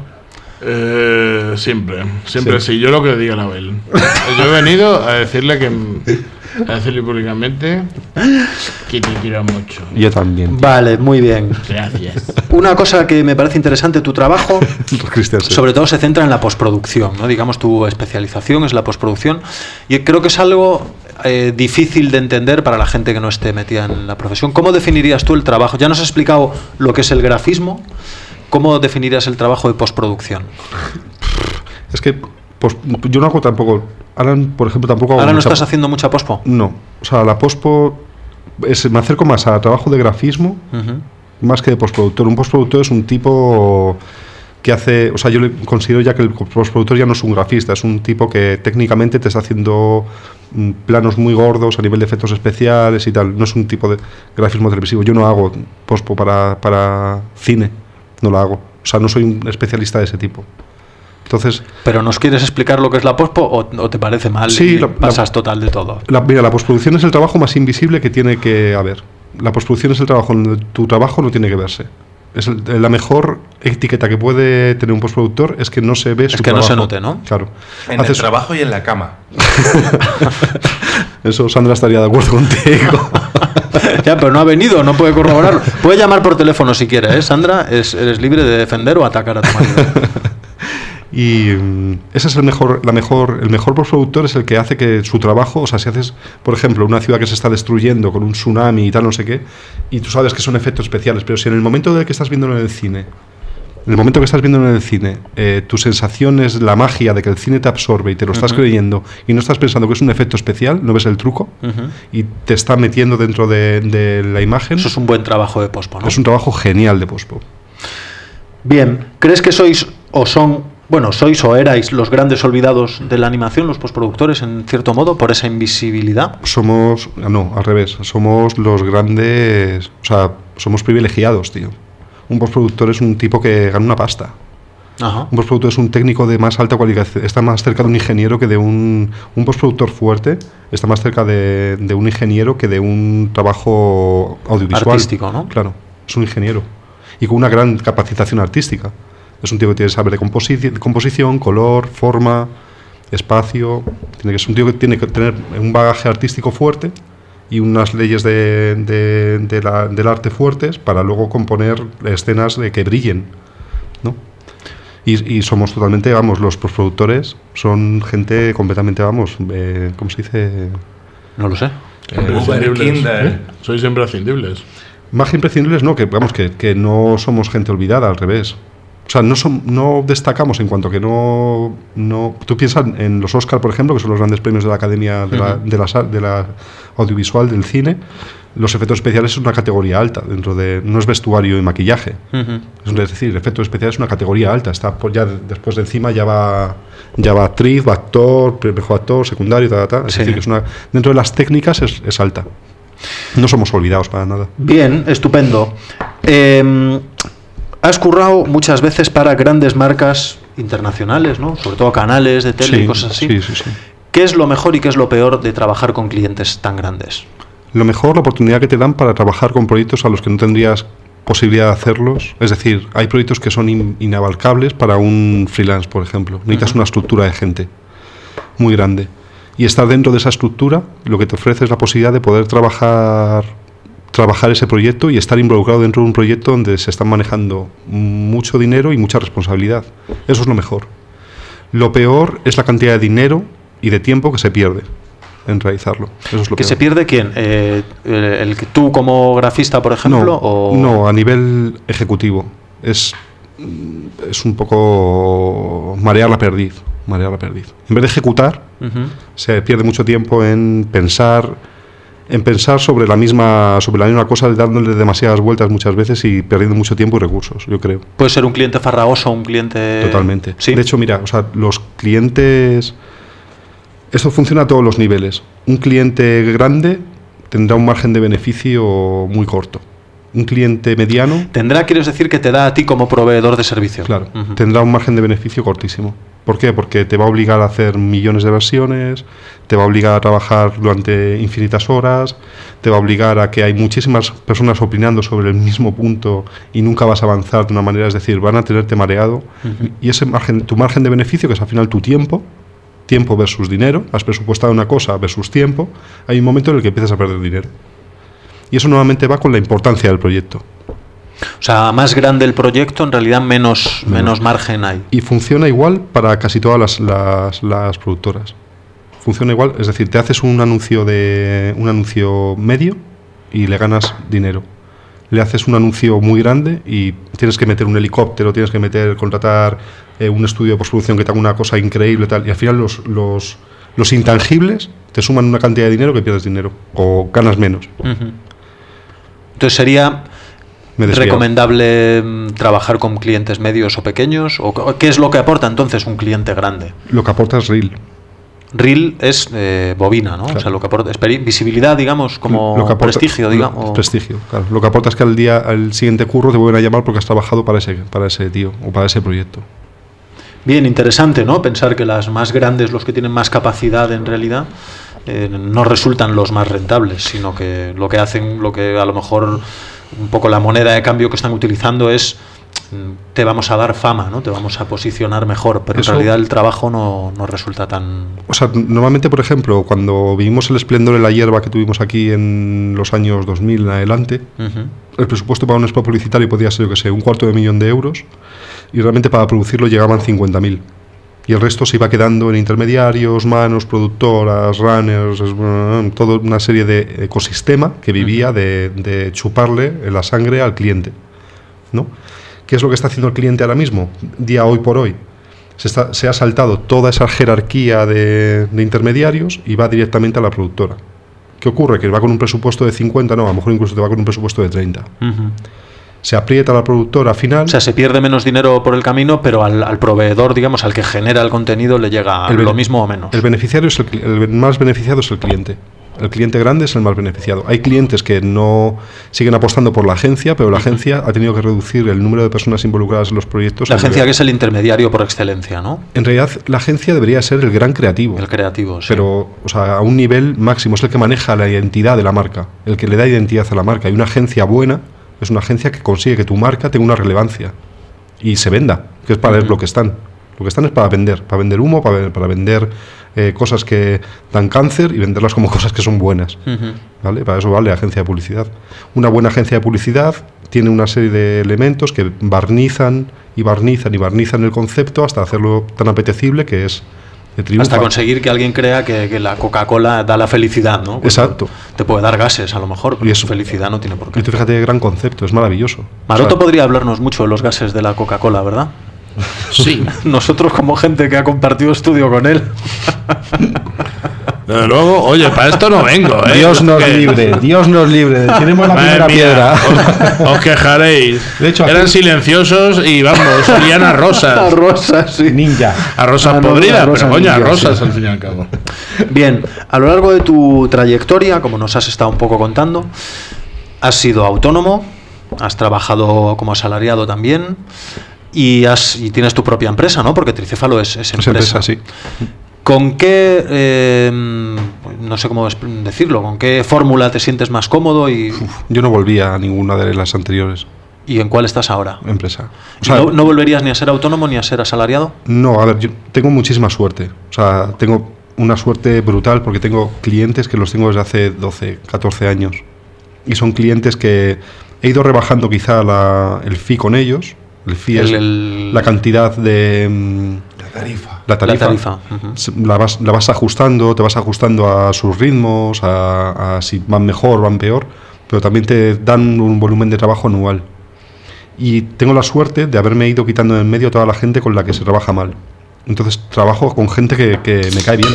Eh, siempre, siempre Sí. sí. Yo lo que diga Abel. Yo he venido a decirle que a decirle públicamente que te quiero mucho. Yo también. Vale, muy bien. Gracias. Una cosa que me parece interesante, tu trabajo, Cristian, sí. sobre todo se centra en la postproducción, ¿no? Digamos, tu especialización es la postproducción y creo que es algo eh, difícil de entender para la gente que no esté metida en la profesión. ¿Cómo definirías tú el trabajo? Ya nos has explicado lo que es el grafismo. ¿cómo definirías el trabajo de postproducción? Es que pues, yo no hago tampoco... Ahora, por ejemplo, tampoco hago ¿Ahora no mucha- estás haciendo mucha pospo? No. O sea, la pospo... Es, me acerco más a trabajo de grafismo Ujú. más que de postproductor. Un postproductor es un tipo que hace... O sea, yo le considero ya que el postproductor ya no es un grafista, es un tipo que técnicamente te está haciendo mm, planos muy gordos a nivel de efectos especiales y tal. No es un tipo de grafismo televisivo. Yo no hago pospo para, para cine, no lo hago. O sea, no soy un especialista de ese tipo. Entonces, ¿Pero nos quieres explicar lo que es la pospo o, o te parece mal Sí, y la- pasas total de todo? la, mira, la postproducción es el trabajo más invisible que tiene que haber. La postproducción es el trabajo donde tu trabajo no tiene que verse. Es el- la mejor etiqueta que puede tener un postproductor es que no se ve su que no trabajo. se note, ¿no? Claro. En Haces- el trabajo y en la cama. Eso Sandra estaría de acuerdo contigo. Ya, pero no ha venido, no puede corroborarlo. Puede llamar por teléfono si quiere, ¿eh, Sandra? Es, eres libre de defender o atacar a tu marido. Y mm, ese es el mejor, la mejor, el mejor postproductor es el que hace que su trabajo, o sea, si haces, por ejemplo, una ciudad que se está destruyendo con un tsunami y tal, no sé qué, y tú sabes que son efectos especiales, pero si en el momento de que estás viendo en el cine, en el momento que estás viendo en el cine, eh, tu sensación es la magia de que el cine te absorbe y te lo estás Ujú. creyendo y no estás pensando que es un efecto especial, no ves el truco Ujú. y te está metiendo dentro de, de la imagen, Eso es un buen trabajo de pospo, ¿no? es un trabajo genial de pospo. Bien, ¿crees que sois o son, bueno, sois o erais los grandes olvidados de la animación, los postproductores, en cierto modo, por esa invisibilidad? Somos, no, al revés, somos los grandes, o sea, somos privilegiados, tío. Un postproductor es un tipo que gana una pasta. Ajá. Un postproductor es un técnico de más alta cualidad, está más cerca de un ingeniero que de un... Un postproductor fuerte está más cerca de, de un ingeniero que de un trabajo audiovisual. Artístico, ¿no? Claro, es un ingeniero. Y con una gran capacitación artística. Es un tío que tiene que saber de composi- composición, color, forma, espacio. Tiene que, es un tío que tiene que tener un bagaje artístico fuerte y unas leyes de, de- de la- del arte fuertes para luego componer escenas de que brillen, ¿no? Y, y somos totalmente, vamos, los postproductores son gente completamente, vamos, eh, ¿cómo se dice? No lo sé. Imprescindibles. Kinder. ¿Eh? Sois imprescindibles. Más que imprescindibles, no, que vamos, que, que no somos gente olvidada, al revés. O sea, no, som- no destacamos en cuanto que no, no... Tú piensas en los Oscar, por ejemplo, que son los grandes premios de la Academia de, la, Ujú. de, la, sa- de la audiovisual, del cine. Los efectos especiales es una categoría alta, dentro de... No es vestuario y maquillaje. Ujú. Es decir, efectos especiales es una categoría alta. Está por ya de- después de encima ya va ya va actriz, va actor, mejor actor, secundario, ta, ta, ta. Es Sí. decir, que es una, dentro de las técnicas es, es alta. No somos olvidados para nada. Bien, estupendo. Eh, has currado muchas veces para grandes marcas internacionales, ¿no? Sobre todo canales de tele y Sí, cosas así. sí, sí, sí. ¿Qué es lo mejor y qué es lo peor de trabajar con clientes tan grandes? Lo mejor, la oportunidad que te dan para trabajar con proyectos a los que no tendrías posibilidad de hacerlos. Es decir, hay proyectos que son in- inabarcables para un freelance, por ejemplo. Necesitas Ujú. una estructura de gente muy grande. Y estar dentro de esa estructura lo que te ofrece es la posibilidad de poder trabajar, trabajar ese proyecto y estar involucrado dentro de un proyecto donde se están manejando mucho dinero y mucha responsabilidad. Eso es lo mejor. Lo peor es la cantidad de dinero y de tiempo que se pierde en realizarlo. Eso es lo ¿Que peor. se pierde quién? Eh, el, el que tú como grafista, por ejemplo? No, o... no, a nivel ejecutivo. Es, mm, es un poco marear la perdiz. Marear la perdiz. En vez de ejecutar, Ujú. se pierde mucho tiempo en pensar, en pensar sobre la misma, sobre la misma cosa, dándole demasiadas vueltas muchas veces y perdiendo mucho tiempo y recursos, yo creo. Puede ser un cliente farragoso, un cliente... Totalmente. Sí. De hecho, mira, o sea, los clientes. Esto funciona a todos los niveles. Un cliente grande tendrá un margen de beneficio muy corto. Un cliente mediano, Tendrá, quieres decir, que te da a ti como proveedor de servicio. claro, Ujú. tendrá un margen de beneficio cortísimo. ¿Por qué? Porque te va a obligar a hacer millones de versiones, te va a obligar a trabajar durante infinitas horas, te va a obligar a que hay muchísimas personas opinando sobre el mismo punto y nunca vas a avanzar de una manera, es decir, van a tenerte mareado. Ujú. Y ese margen, tu margen de beneficio, que es al final tu tiempo, tiempo versus dinero, has presupuestado una cosa versus tiempo, hay un momento en el que empiezas a perder dinero. Y eso nuevamente va con la importancia del proyecto. O sea, más grande el proyecto, en realidad menos, menos. Menos. margen hay. Y funciona igual para casi todas las, las, las productoras. Funciona igual, es decir, te haces un anuncio de un anuncio medio y le ganas dinero. le haces un anuncio muy grande y tienes que meter un helicóptero, tienes que meter, contratar eh, un estudio de postproducción que te haga una cosa increíble tal, y al final los, los, los intangibles te suman una cantidad de dinero que pierdes dinero o ganas menos. Uh-huh. Entonces sería recomendable trabajar con clientes medios o pequeños, o ¿qué es lo que aporta entonces un cliente grande? Lo que aporta es reel. Reel es eh, bobina, ¿no? Claro. O sea, lo que aporta es visibilidad, digamos, como lo que aporta, prestigio, digamos. Lo, prestigio, claro. Lo que aporta es que al día, al siguiente curro te vuelven a llamar porque has trabajado para ese, para ese tío o para ese proyecto. Bien, interesante, ¿no? Pensar que las más grandes, los que tienen más capacidad en realidad, eh, no resultan los más rentables, sino que lo que hacen, lo que a lo mejor un poco la moneda de cambio que están utilizando es te vamos a dar fama, ¿no? Te vamos a posicionar mejor, pero Eso, en realidad el trabajo no, no resulta tan... O sea, normalmente, por ejemplo, cuando vivimos el esplendor de la hierba que tuvimos aquí en los años dos mil en adelante, uh-huh. el presupuesto para un spot publicitario podía ser, yo que sé, un cuarto de millón de euros, y realmente para producirlo llegaban cincuenta mil. Y el resto se iba quedando en intermediarios, manos, productoras, runners, toda una serie de ecosistema que vivía uh-huh. de, de chuparle la sangre al cliente, ¿no? ¿Qué es lo que está haciendo el cliente ahora mismo? Día hoy por hoy. Se, está, se ha saltado toda esa jerarquía de, de intermediarios y va directamente a la productora. ¿Qué ocurre? Que va con un presupuesto de cincuenta, no, a lo mejor incluso te va con un presupuesto de treinta. Uh-huh. Se aprieta la productora final. O sea, se pierde menos dinero por el camino, pero al, al proveedor, digamos, al que genera el contenido, le llega el lo mismo o menos. El beneficiario es el, el más beneficiado es el cliente. El cliente grande es el más beneficiado. Hay clientes que no siguen apostando por la agencia, pero la agencia ha tenido que reducir el número de personas involucradas en los proyectos. La agencia que es el intermediario por excelencia, ¿no? En realidad, la agencia debería ser el gran creativo. El creativo, sí. Pero, o sea, a un nivel máximo. Es el que maneja la identidad de la marca, el que le da identidad a la marca. Y una agencia buena es una agencia que consigue que tu marca tenga una relevancia y se venda, que es para uh-huh. lo que están. Lo que están es para vender, para vender humo, para, para vender eh, cosas que dan cáncer y venderlas como cosas que son buenas. Uh-huh. ¿Vale? Para eso vale agencia de publicidad. Una buena agencia de publicidad tiene una serie de elementos que barnizan y barnizan y barnizan el concepto hasta hacerlo tan apetecible que es de triunfa. Hasta conseguir que alguien crea que, que la Coca-Cola da la felicidad, ¿no? Cuando Exacto. Te puede dar gases a lo mejor, pero y eso, felicidad no tiene por qué. Y tú fíjate qué gran concepto, es maravilloso. Maroto o sea, podría hablarnos mucho de los gases de la Coca-Cola, ¿verdad? Sí. Nosotros como gente que ha compartido estudio con él. Desde luego, oye, para esto no vengo, ¿eh? Dios nos que... libre, Dios nos libre. Tenemos la primera mía, piedra. Os, os quejaréis. De hecho, eran aquí... silenciosos y vamos, olían a rosas. A rosas, sí. Ninja. A rosas ah, no, podridas, a rosas pero coño, a rosas sí. Al fin y al cabo. Bien, a lo largo de tu trayectoria, como nos has estado un poco contando, has sido autónomo, has trabajado como asalariado también. Y, has, y tienes tu propia empresa, ¿no? Porque Tricéfalo es, es empresa. Es empresa, sí. ¿Con qué, eh, no sé cómo decirlo, con qué fórmula te sientes más cómodo? Y Uf, yo no volvía a ninguna de las anteriores. ¿Y en cuál estás ahora? Empresa. O sea, ¿no, ¿No volverías ni a ser autónomo ni a ser asalariado? No, a ver, yo tengo muchísima suerte. O sea, tengo una suerte brutal porque tengo clientes que los tengo desde hace doce, catorce años. Y son clientes que he ido rebajando quizá la, el fee con ellos. El fee el, es el, la cantidad de... La tarifa. La tarifa. La, tarifa. Uh-huh. la, vas, la vas ajustando, te vas ajustando a sus ritmos, a, a si van mejor, van peor, pero también te dan un volumen de trabajo anual. Y tengo la suerte de haberme ido quitando en medio a toda la gente con la que se trabaja mal. Entonces trabajo con gente que, que me cae bien.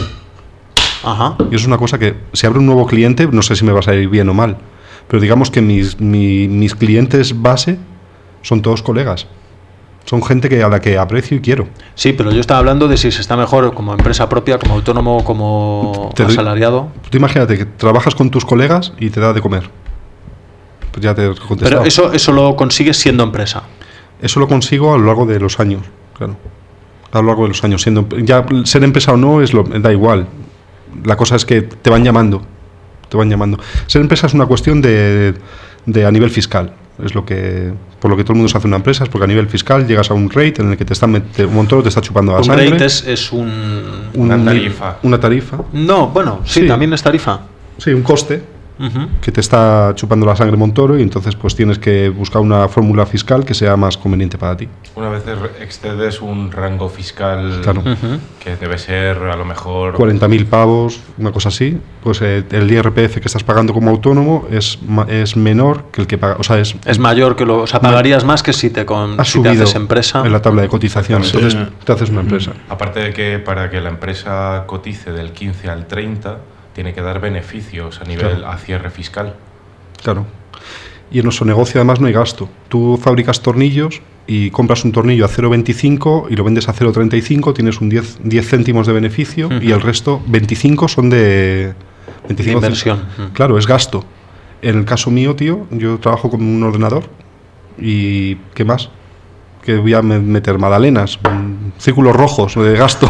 Ajá. Y eso es una cosa que, si abre un nuevo cliente, no sé si me va a salir bien o mal, pero digamos que mis, mi, mis clientes base son todos colegas. Son gente que a la que aprecio y quiero. Sí, pero yo estaba hablando de si se está mejor como empresa propia, como autónomo, como te asalariado. Doy, tú imagínate que trabajas con tus colegas y te da de comer. Pues ya te he contestado. Pero eso, eso lo consigues siendo empresa. Eso lo consigo a lo largo de los años, claro. A lo largo de los años. Siendo, ya ser empresa o no es lo, da igual. La cosa es que te van llamando. Te van llamando. Ser empresa es una cuestión de, de a nivel fiscal. Es lo que, por lo que todo el mundo se hace una empresa, es porque a nivel fiscal llegas a un rate en el que te están mete, un montón te está chupando la un sangre. Un rate es, es un, una tarifa. Una tarifa. No, bueno, sí, sí, también es tarifa. Sí, un coste. uh-huh. que te está chupando la sangre Montoro, y entonces pues tienes que buscar una fórmula fiscal que sea más conveniente para ti. Una vez excedes un rango fiscal, claro. uh-huh. que debe ser a lo mejor cuarenta mil pavos, una cosa así, pues eh, el I R P F que estás pagando como autónomo es, es menor que el que paga, o sea, es, es mayor que lo, o sea, pagarías más que si te, con, si te haces empresa. En la tabla de cotización, sí. Entonces te haces una empresa. Uh-huh. Aparte de que para que la empresa cotice del quince al treinta, tiene que dar beneficios a nivel claro. a cierre fiscal. Claro. Y en nuestro negocio además no hay gasto. Tú fabricas tornillos y compras un tornillo a cero coma veinticinco y lo vendes a cero coma treinta y cinco, tienes un diez, diez céntimos de beneficio, uh-huh. y el resto veinticinco son de... veinticinco de inversión. Uh-huh. Claro, es gasto. En el caso mío, tío, yo trabajo con un ordenador y ¿qué más? Que voy a meter magdalenas, círculos rojos de gasto.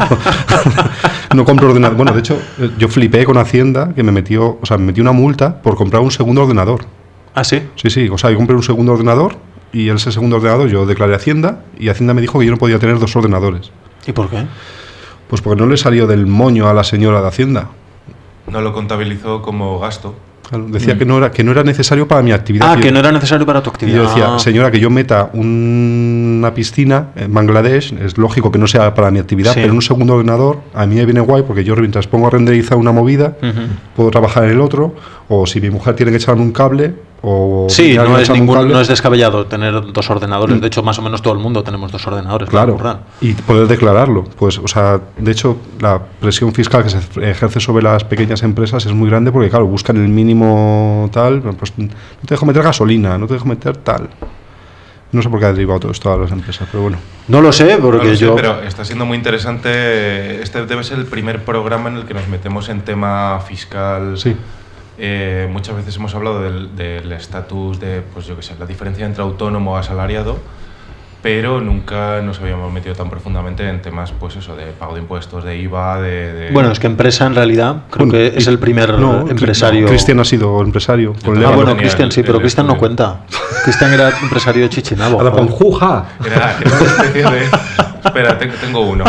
No compro ordenador. Bueno, de hecho, yo flipé con Hacienda, que me metió, o sea, me metió una multa por comprar un segundo ordenador. ¿Ah, sí? Sí, sí, o sea, yo compré un segundo ordenador y ese segundo ordenador yo declaré a Hacienda y Hacienda me dijo que yo no podía tener dos ordenadores. ¿Y por qué? Pues porque no le salió del moño a la señora de Hacienda. No lo contabilizó como gasto. Claro, decía mm. que no era que no era necesario para mi actividad. Ah, que no era necesario para tu actividad. Y yo decía, señora, que yo meta un, una piscina en Bangladesh, es lógico que no sea para mi actividad, sí. pero en un segundo ordenador a mí me viene guay porque yo mientras pongo a renderizar una movida, uh-huh. puedo trabajar en el otro, o si mi mujer tiene que echarme un cable, o... Sí, no es, ningún, no es descabellado tener dos ordenadores. Mm. De hecho, más o menos todo el mundo tenemos dos ordenadores. Claro, y poder declararlo. Pues, o sea, de hecho, la presión fiscal que se ejerce sobre las pequeñas empresas es muy grande porque, claro, buscan el mínimo tal, pues no te dejo meter gasolina, no te dejo meter tal. No sé por qué ha derivado todo esto a las empresas, pero bueno. No lo sé, porque no lo sé, yo... pero está siendo muy interesante. Este debe ser el primer programa en el que nos metemos en tema fiscal. Sí. Eh, muchas veces hemos hablado del estatus de, pues yo qué sé, la diferencia entre autónomo y asalariado, pero nunca nos habíamos metido tan profundamente en temas, pues eso, de pago de impuestos, de I V A, de... de... Bueno, es que empresa en realidad creo bueno, que es el primer no, empresario... No, Cristian ha sido empresario. Con ah, bueno, Cristian sí, pero Cristian no cuenta. Cristian era empresario de Chichinabo. A la panjuja. Era, era una especie de... Espera, tengo, tengo uno.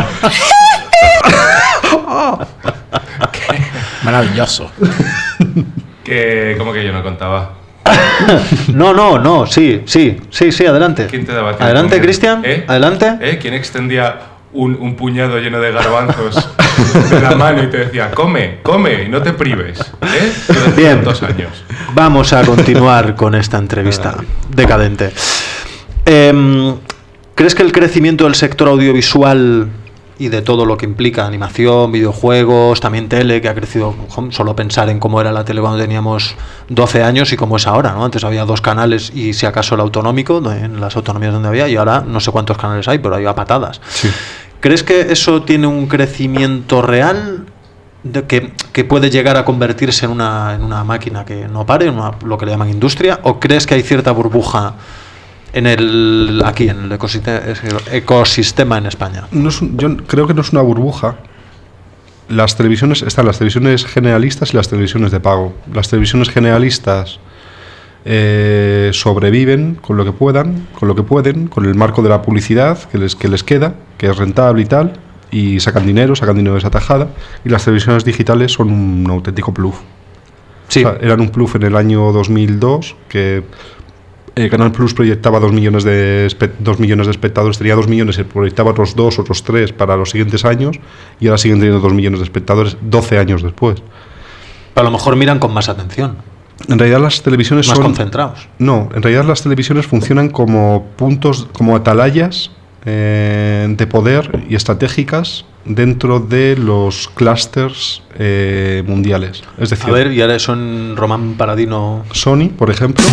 Maravilloso. Que, ¿cómo que yo no contaba? No, no, no, sí, sí, sí, sí, adelante. ¿Quién te daba? Adelante, Cristian, ¿Eh? adelante. ¿Eh? ¿Quién extendía un, un puñado lleno de garbanzos de la mano y te decía, come, come, no te prives? ¿Eh? Durante Bien, tantos años. Vamos a continuar con esta entrevista decadente. Eh, ¿Crees que el crecimiento del sector audiovisual y de todo lo que implica animación, videojuegos, también tele, que ha crecido, solo pensar en cómo era la tele cuando teníamos doce años y cómo es ahora, ¿no? Antes había dos canales y si acaso el autonómico, en las autonomías donde había, y ahora no sé cuántos canales hay, pero hay a patadas. Sí. ¿Crees que eso tiene un crecimiento real de que, que puede llegar a convertirse en una, en una máquina que no pare, en una, lo que le llaman industria? ¿O crees que hay cierta burbuja en el aquí en el ecosistema, ecosistema en España? No es, yo creo que no es una burbuja. Las televisiones están las televisiones generalistas y las televisiones de pago. Las televisiones generalistas eh, sobreviven con lo que puedan, con lo que pueden, con el marco de la publicidad que les que les queda, que es rentable y tal, y sacan dinero, sacan dinero de esa tajada. Y las televisiones digitales son un auténtico bluff. Sí. O sea, eran un bluff en el año dos mil dos que Eh, Canal Plus proyectaba dos millones de dos millones de espectadores, tenía dos millones, se proyectaba otros dos, otros tres para los siguientes años y ahora siguen teniendo dos millones de espectadores doce años después. A lo mejor miran con más atención. En realidad las televisiones más son concentrados. No, en realidad las televisiones funcionan como puntos, como atalayas eh, de poder y estratégicas dentro de los clústeres eh, mundiales. Es decir, a ver, y ahora son Román Paladino. Sony, por ejemplo.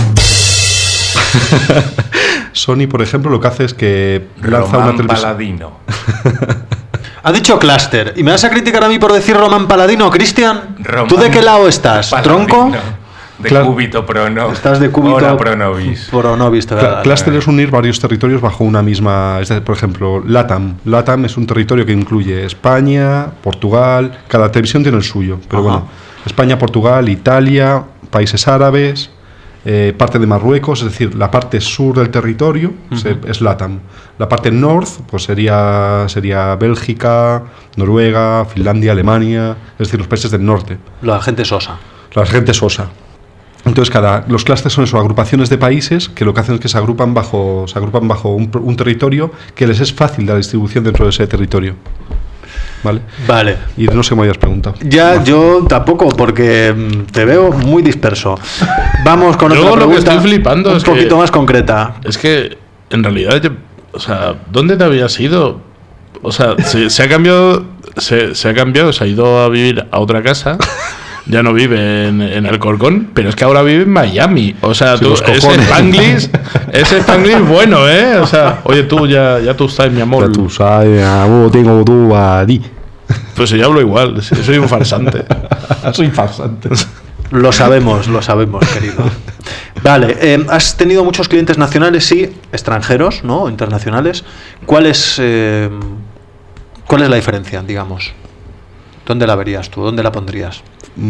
Sony, por ejemplo, lo que hace es que lanza Román una televisión. Paladino. Ha dicho clúster. ¿Y me vas a criticar a mí por decir Román Paladino, Cristian? ¿Tú de qué lado estás? Paladino. ¿Tronco? De Cla- cúbito prono. Estás de cúbito Hola, pronovis. Pronovis. Cl- Clúster es unir varios territorios bajo una misma. Es decir, por ejemplo, LATAM. LATAM es un territorio que incluye España, Portugal. Cada televisión tiene el suyo. Pero Ajá. bueno, España, Portugal, Italia, países árabes. Eh, parte de Marruecos, es decir, la parte sur del territorio uh-huh. se, es LATAM. La parte north pues sería, sería Bélgica, Noruega, Finlandia, Alemania, es decir, los países del norte. La gente sosa. La gente sosa. Entonces, cada, los clústeres son eso, agrupaciones de países que lo que hacen es que se agrupan bajo, se agrupan bajo un, un territorio que les es fácil la distribución dentro de ese territorio. ¿Vale? Vale. Y no sé cómo hayas preguntado. Ya, no. Yo tampoco, porque te veo muy disperso. Vamos con yo otra lo pregunta que estoy flipando un es poquito que, más concreta. Es que, en realidad, yo, o sea, ¿dónde te habías ido? O sea, se, se ha cambiado, se, se ha cambiado, se ha ido a vivir a otra casa. Ya no vive en, en Alcorcón, pero es que ahora vive en Miami. O sea, sí, tú, ese Spanglish, ese Spanglish bueno, ¿eh? O sea, oye, tú ya, ya tú sabes, mi amor. Ya tú sabes, mi amor, tengo tu a ti. Pues yo hablo igual, soy un farsante. Soy farsante. Lo sabemos, lo sabemos, querido. Vale, eh, has tenido muchos clientes nacionales y extranjeros, ¿no? Internacionales. ¿Cuál es, eh, cuál es la diferencia, digamos? ¿Dónde la verías tú? ¿Dónde la pondrías?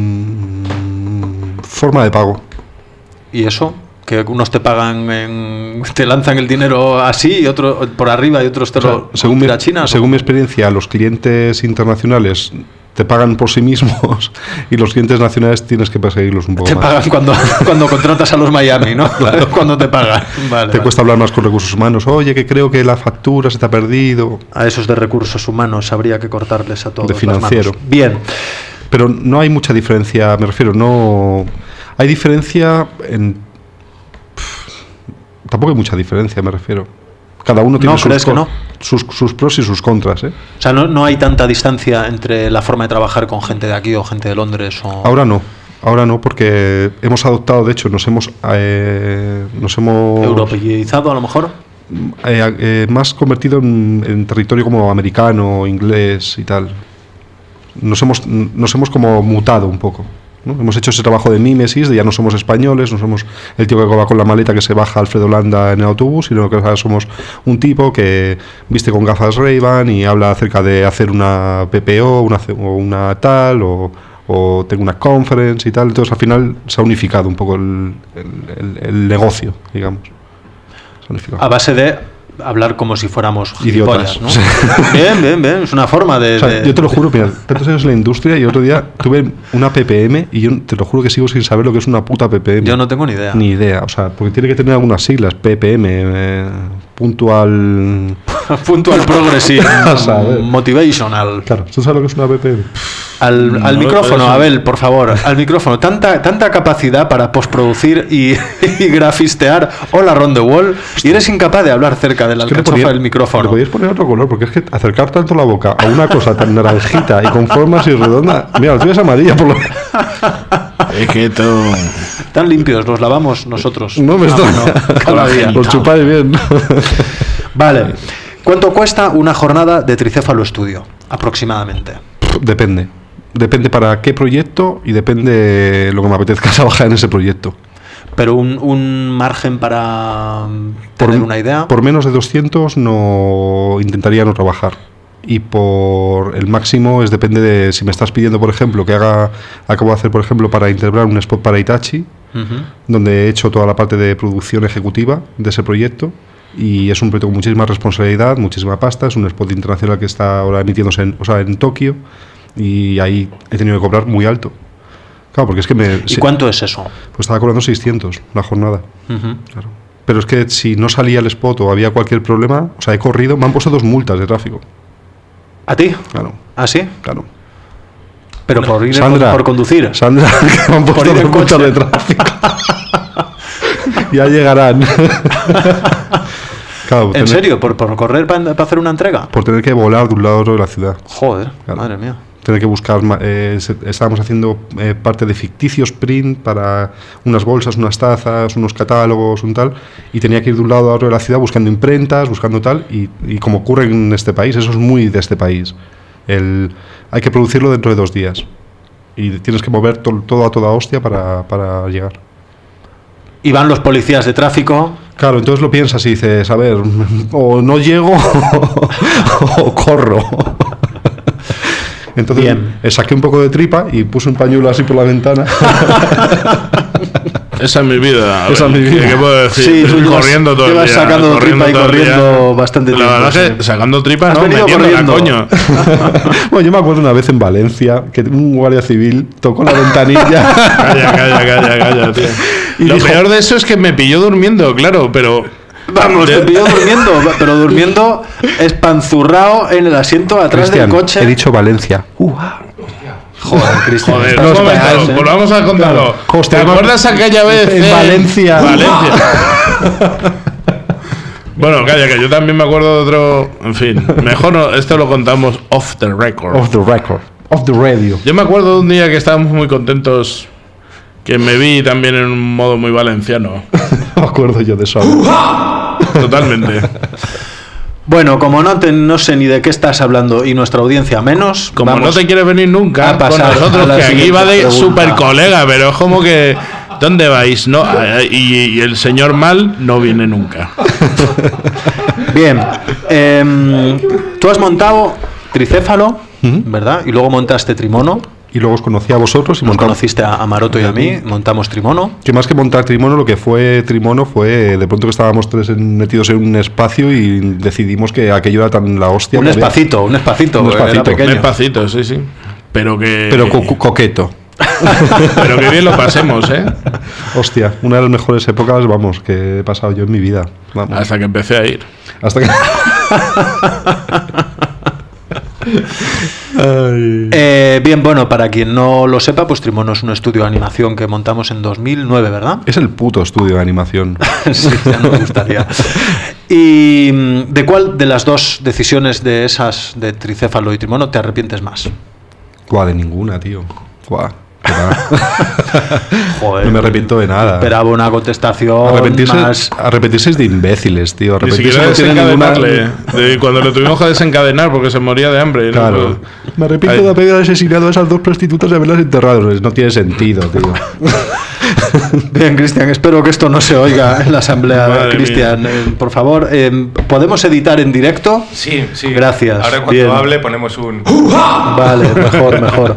Mm, forma de pago. ¿Y eso? Que unos te pagan, en, te lanzan el dinero así y otros por arriba y otros te o sea, lo según, mi, China, según mi experiencia, los clientes internacionales te pagan por sí mismos y los clientes nacionales tienes que perseguirlos un poco te más. Te pagan cuando, cuando contratas a los Miami, ¿no? Claro. Cuando te pagan. Vale, te vale. cuesta hablar más con recursos humanos. Oye, que creo que la factura se te ha perdido. A esos de recursos humanos habría que cortarles a todos. De financiero. Las manos. Bien. Pero no hay mucha diferencia, me refiero, no... Hay diferencia en... Pff, tampoco hay mucha diferencia, me refiero. Cada uno tiene ¿No, sus, crees que no? sus, sus pros y sus contras, ¿eh? O sea, no, no hay tanta distancia entre la forma de trabajar con gente de aquí o gente de Londres o... Ahora no. Ahora no, porque hemos adoptado, de hecho, nos hemos... Eh, nos hemos... ¿Europeizado a lo mejor? Eh, eh, más convertido en, en territorio como americano, inglés y tal. Nos hemos, nos hemos como mutado un poco, ¿no? Hemos hecho ese trabajo de mímesis, de ya no somos españoles, no somos el tío que va con la maleta que se baja Alfredo Landa en el autobús, sino que ahora somos un tipo que viste con gafas Ray-Ban y habla acerca de hacer una P P O, una, o una tal, o, o tengo una conference y tal. Entonces al final se ha unificado un poco el, el, el, el negocio, digamos. Se ha unificado. A base de... hablar como si fuéramos idiotas, ¿no? Bien, bien, bien. Es una forma de, o sea, de... Yo te lo juro, mira, tantos años en la industria y otro día tuve una P P M y yo te lo juro que sigo sin saber lo que es una puta P P M. Yo no tengo ni idea. Ni idea, o sea, porque tiene que tener algunas siglas, P P M, eh, puntual... puntual progressive, motivational. Claro, ¿tú sabes lo que es una P P M? Al, al no, micrófono, eso... Abel, por favor, al micrófono. Tanta, tanta capacidad para postproducir y, y grafistear Hola Ron the Wall y eres incapaz de hablar cerca de la alcachofa del micrófono. Le podías poner otro color, porque es que acercar tanto la boca a una cosa tan naranjita y con forma así redonda... Mira, la tuya es amarilla por lo... Es que tú... Tan limpios, los lavamos nosotros. No me está... No, cada día. Los chupáis bien. Vale. ¿Cuánto cuesta una jornada de Tricéfalo Estudio, aproximadamente? Depende. Depende para qué proyecto y depende lo que me apetezca trabajar en ese proyecto. Pero un, un margen para tener por, una idea. Por menos de doscientos no intentaría no trabajar. Y por el máximo es depende de si me estás pidiendo, por ejemplo, que haga, acabo de hacer, por ejemplo, para integrar un spot para Hitachi, uh-huh. donde he hecho toda la parte de producción ejecutiva de ese proyecto. Y es un proyecto con muchísima responsabilidad, muchísima pasta. Es un spot internacional que está ahora emitiéndose en, o sea, en Tokio. Y ahí he tenido que cobrar muy alto. Claro, porque es que me... ¿Y sí, cuánto es eso? Pues estaba cobrando seiscientos la jornada. Uh-huh. Claro. Pero es que si no salía el spot o había cualquier problema, o sea, he corrido, me han puesto dos multas de tráfico. ¿A ti? Claro. ¿Ah, sí? Claro. Pero por ir Sandra, por conducir. Sandra, que me han puesto dos multas de tráfico. Ya llegarán. Claro, ¿En tener, serio? ¿Por, por correr para pa hacer una entrega? Por tener que volar de un lado a otro de la ciudad. Joder, claro. Madre mía. Tener que buscar, eh, estábamos haciendo eh, parte de ficticios print para unas bolsas, unas tazas, unos catálogos, un tal, y tenía que ir de un lado a otro de la ciudad buscando imprentas, buscando tal, y, y como ocurre en este país, eso es muy de este país. El, hay que producirlo dentro de dos días y tienes que mover to, todo a toda hostia para, para llegar. Y van los policías de tráfico. Claro, entonces lo piensas y dices, a ver, o no llego o corro. Entonces Bien. saqué un poco de tripa y puse un pañuelo así por la ventana Esa es mi vida. A Esa ver, es mi vida. ¿Qué, qué puedo decir? Sí, tú llevas- corriendo todo el llevas día. sacando tripa y todo el día. corriendo bastante La tiempo, verdad es sí. que sacando tripa, Has no, venido metiéndola, corriendo. coño. Bueno, yo me acuerdo una vez en Valencia que un guardia civil tocó la ventanilla. Calla, calla, calla, calla, tío. Y Lo dijo- peor de eso es que me pilló durmiendo, claro, pero... Vamos, de- te pillo durmiendo, pero durmiendo espanzurrado en el asiento atrás Cristian, del coche. he dicho Valencia. Joder, Cristian. Joder, estás un momento, real, ¿eh? volvamos a contarlo. Claro. ¿Te Hostia, acuerdas aquella vez en Valencia? Valencia. Bueno, calla, que yo también me acuerdo de otro... En fin, mejor no, esto lo contamos off the record. Off the record. Off the radio. Yo me acuerdo de un día que estábamos muy contentos, que me vi también en un modo muy valenciano. No me acuerdo yo de eso. Totalmente. Bueno, como no, te, no sé ni de qué estás hablando y nuestra audiencia menos, Como vamos no te quieres venir nunca a con pasar a nosotros, la que aquí siguiente va de pregunta. super colega, pero es como que... ¿Dónde vais? No, y, y el señor Mal no viene nunca. Bien, em, tú has montado tricéfalo, ¿verdad? Y luego montaste trimono. Y luego os conocí a vosotros y Nos montamos. conociste a, a Maroto y a mí, montamos trimono. Que más que montar trimono, lo que fue trimono fue de pronto que estábamos tres en- metidos en un espacio y decidimos que aquello era tan la hostia. Un que había- espacito, un espacito, Un era espacito. pequeño. Despacito, sí, sí. Pero que... Pero co- co- coqueto. pero que bien lo pasemos, ¿eh? Hostia, una de las mejores épocas, vamos, que he pasado yo en mi vida. Vamos. Hasta que empecé a ir. Hasta que. Ay. Eh, bien, bueno, para quien no lo sepa, pues Trimono es un estudio de animación que montamos en dos mil nueve, ¿verdad? Es el puto estudio de animación. Sí, ya nos gustaría. ¿Y mm, de cuál de las dos decisiones de esas, de tricéfalo y trimono, te arrepientes más? Guau, de ninguna, tío. Guau. qué va. Joder, No me arrepiento de nada. esperaba una contestación Arrepentirse, más... arrepentirse es de imbéciles, tío. Ni Arrepentirse siquiera no tiene ninguna. desencadenarle. De cuando lo tuvimos que desencadenar porque se moría de hambre. ¿no? Claro. Pues- Me arrepiento Ay. de haber asesinado a esas dos prostitutas y haberlas enterrado. No tiene sentido, tío. Bien, Cristian, espero que esto no se oiga en la asamblea. Madre Cristian, eh, por favor, eh, ¿podemos editar en directo? Sí, sí. Gracias, Ahora cuando bien. hable ponemos un... Vale, mejor, mejor.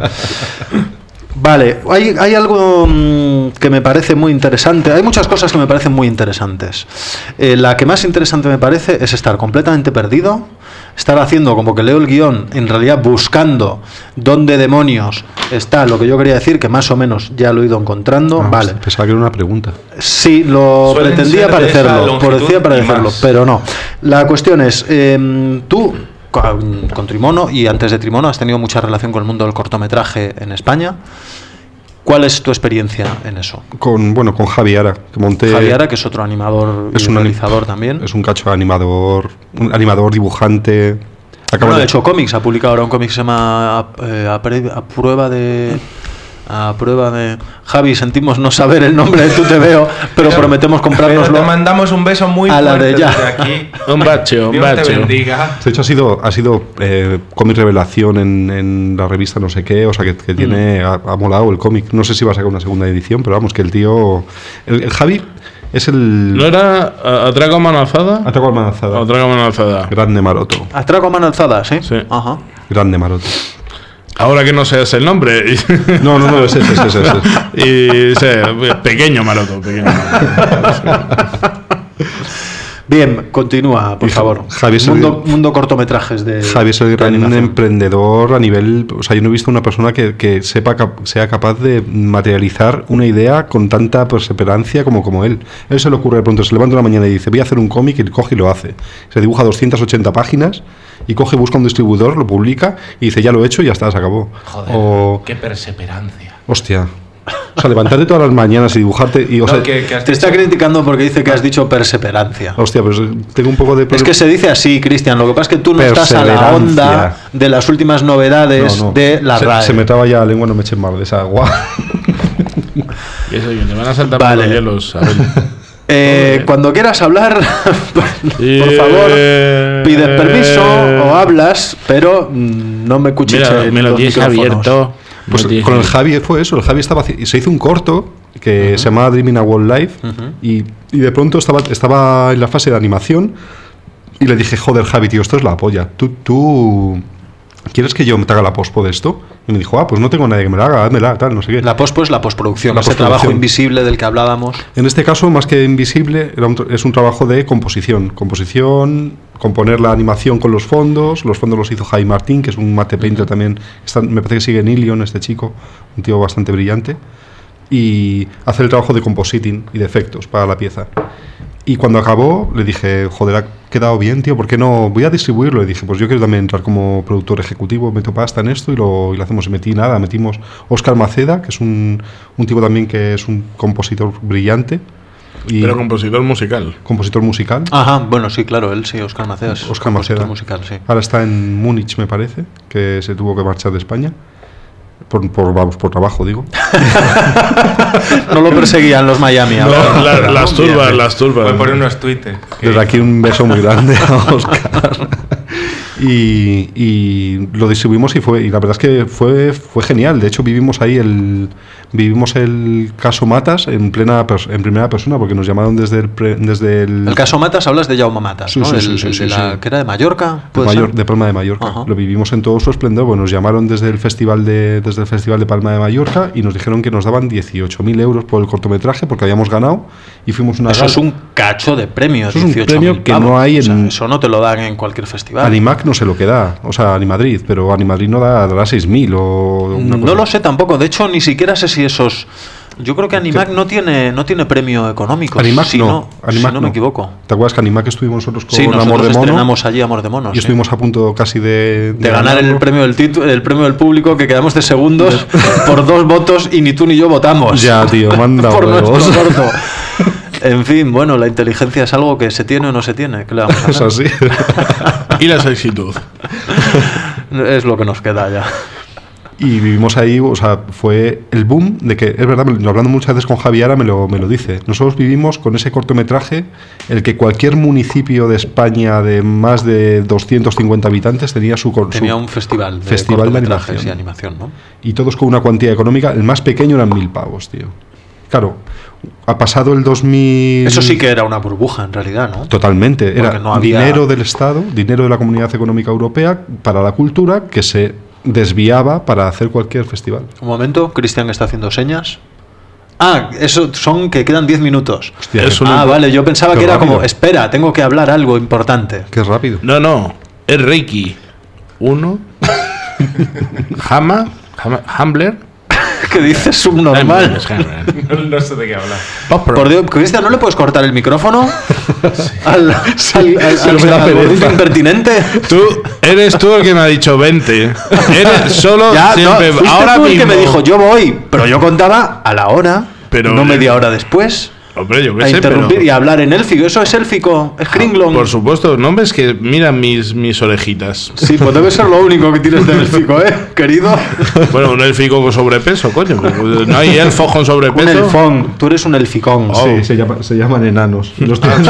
Vale, hay, hay algo mm, que me parece muy interesante. Hay muchas cosas que me parecen muy interesantes. Eh, la que más interesante me parece es estar completamente perdido, estar haciendo como que leo el guión, en realidad buscando dónde demonios está lo que yo quería decir, que más o menos ya lo he ido encontrando. Ah, vale. Pensaba que era una pregunta. Sí, lo Suelen pretendía ser de esa parecerlo, longitud parecía y parecerlo, más. pero no. La cuestión es, eh, tú con, con Trimono y antes de Trimono has tenido mucha relación con el mundo del cortometraje en España. ¿Cuál es tu experiencia en eso? Con, bueno, con Javi Ara, que monté. Javi Ara, que es otro animador es y un ani- realizador también. Es un cacho de animador, un animador, dibujante. Acaba Bueno, de ha hecho cómics, ha publicado ahora un cómic que se llama A, eh, a pre- a prueba de... A prueba de... Javi, sentimos no saber el nombre de Tú Te Veo, pero prometemos Pero comprárnoslo. te mandamos un beso muy a la fuerte de ya. desde aquí. Un bacho, un Dios te bacho. bendiga. De hecho, ha sido, ha sido eh, cómic revelación en, en la revista no sé qué, o sea, que, que tiene, ha, ha molado el cómic. No sé si va a sacar una segunda edición, pero vamos, que el tío... El, el Javi es el... ¿No era a- Atraco a mano alzada? Atraco al manazada. Atraco a mano alzada. Grande Maroto. Atraco a mano alzada, ¿sí? Sí. Ajá. Grande Maroto. Ahora que no seas el nombre. y- No, no, no, es ese, es ese, es ese. Y sé, pequeño Maroto, pequeño Maroto. Bien, continúa, por Y Ja- favor. Javi es el- mundo, mundo cortometrajes de Javi es el de gran animación. emprendedor a nivel... O sea, yo no he visto una persona que, que sepa cap- sea capaz de materializar una idea con tanta perseverancia como, como él. Él se le ocurre de pronto, se levanta una mañana y dice, voy a hacer un cómic, y coge y lo hace. Se dibuja doscientas ochenta páginas y coge, busca un distribuidor, lo publica y dice, ya lo he hecho y ya está, se acabó. Joder, O, qué perseverancia. hostia. O sea, levantarte todas las mañanas y dibujarte... Y, o No, sea, que- que has Te está dicho- criticando porque dice que has dicho perseverancia. Hostia, pues tengo un poco de... Es que se dice así, Cristian. Lo que pasa es que tú no estás a la Perseverancia. onda de las últimas novedades No, no. de la se, RAE. se me traba ya la lengua, no me echen mal de esa agua. Y eso, que te van a saltar Vale. los hielos. A ver. Eh, Joder. cuando quieras hablar, por Eh, favor, pides permiso o hablas, pero mm, no me cuchiches Mira, me lo los tienes micrófonos. abierto. Pues Me tienes con el abierto. Javi fue eso, el Javi estaba haci- se hizo un corto que se llamaba Dreaming a World Life y, y de pronto estaba, estaba en la fase de animación y le dije, joder Javi, tío, esto es la polla. Tú, tú ¿quieres que yo me haga la pospo de esto? Y me dijo, ah, pues no tengo nadie que me la haga, házmela, tal, no sé qué. La pospo es la postproducción, La ese postproducción. trabajo invisible del que hablábamos. En este caso, más que invisible, era un tra- es un trabajo de composición. Composición, componer la animación con los fondos. Los fondos los hizo Jaime Martín, que es un mate painter también. Está, me parece que sigue en Ilion, este chico, un tío bastante brillante. Y hacer el trabajo de compositing y de efectos para la pieza. Y cuando acabó, le dije, joder, ha quedado bien, tío, ¿por qué no? Voy a distribuirlo. Y dije, pues yo quiero también entrar como productor ejecutivo, meto pasta en esto y lo, y lo hacemos. Y metí nada, metimos Óscar Maceda, que es un, un tipo también que es un compositor brillante. Y Pero compositor musical. compositor musical. Ajá, bueno, sí, claro, él sí, Óscar Maceda es Óscar compositor Maceda. musical, sí. Ahora está en Múnich, me parece, que se tuvo que marchar de España. Por, por, vamos, por trabajo, digo. No lo perseguían los Miami. La- ahora. la- las turbas, las turbas. Voy a poner unos tweets. Desde aquí un beso muy grande a Óscar. Y, y lo distribuimos y fue y la verdad es que fue fue genial. De hecho vivimos ahí el vivimos el caso Matas en plena pers- en primera persona porque nos llamaron desde el pre- desde el, El caso Matas, hablas de Jaume Matas, Sí, ¿no? sí, El- sí, sí, el sí, de la, sí. que era de Mallorca, de, ¿puede Mayor- ser? de Palma de Mallorca. Ajá. Lo vivimos en todo su esplendor. Bueno, nos llamaron desde el festival de desde el festival de Palma de Mallorca y nos dijeron que nos daban dieciocho mil euros por el cortometraje porque habíamos ganado y fuimos una Eso gala. es un cacho de premio, Eso es un dieciocho premio mil que pavos. no hay O sea, en- eso no te lo dan en cualquier festival. Animac no se lo queda, o sea, Animadrid, pero Animadrid no da, dará seis mil o una No cosa. lo sé tampoco, de hecho ni siquiera sé si esos... Yo creo que Animac no tiene no tiene premio económico, Animac si no, no, Animac si no, me equivoco. ¿Te acuerdas que Animac estuvimos nosotros con Sí, nosotros Amor de Mono? estrenamos allí Amor de Mono. Y sí. estuvimos a punto casi de, de ganar el ganarlo. premio del título, el premio del público, que quedamos de segundos por dos votos y ni tú ni yo votamos. Ya, tío, manda por huevos. nuestro corto. En fin, bueno, la inteligencia es algo que se tiene o no se tiene. ¿Qué le vamos a Es hacer? así. Y la sexitud. Es lo que nos queda ya. Y vivimos ahí, o sea, fue el boom de que, es verdad, me- hablando muchas veces con Javiera me lo, me lo dice. Nosotros vivimos con ese cortometraje el que cualquier municipio de España de más de doscientos cincuenta habitantes tenía su, cor- Tenía su- un festival de festival de cortometrajes y animación. animación, ¿no? y todos con una cuantía económica. El más pequeño eran mil pavos, tío. Claro, ha pasado el dos mil... Eso sí que era una burbuja, en realidad, ¿no? Totalmente, era Porque no había- dinero del Estado, dinero de la Comunidad Económica Europea para la cultura que se desviaba para hacer cualquier festival. Un momento, Cristian está haciendo señas. Ah, eso son que quedan diez minutos. Hostia, Es qué, un- Ah, vale, yo pensaba qué que era rápido. como, espera, tengo que hablar algo importante. qué rápido. No, no. Es Reiki. Uno. Hama. Hama- Hambler. ¿Qué dices, subnormal? No, no sé de qué hablar. Popper. Por Dios, Cristian, ¿no le puedes cortar el micrófono? Al, al, al- al- me da al pereza. gordito impertinente. Tú eres tú el que me ha dicho vente. Eres solo Ya, no, siempre. fuiste ahora tú el mismo. que me dijo, yo voy, pero yo contaba a la hora, Pero- no media hora después, Hombre, yo qué a sé, interrumpir pero- y a hablar en élfico. Eso es élfico, es Kringlon. Por supuesto, no ves que mira mis, mis orejitas. Sí, pues debe ser lo único que tienes de élfico, ¿eh, querido? Bueno, un élfico con sobrepeso, coño. No hay elfos con Un sobrepeso. elfón, tú eres un elficón. Oh. Sí, se, llama- se llaman enanos. Los tíos-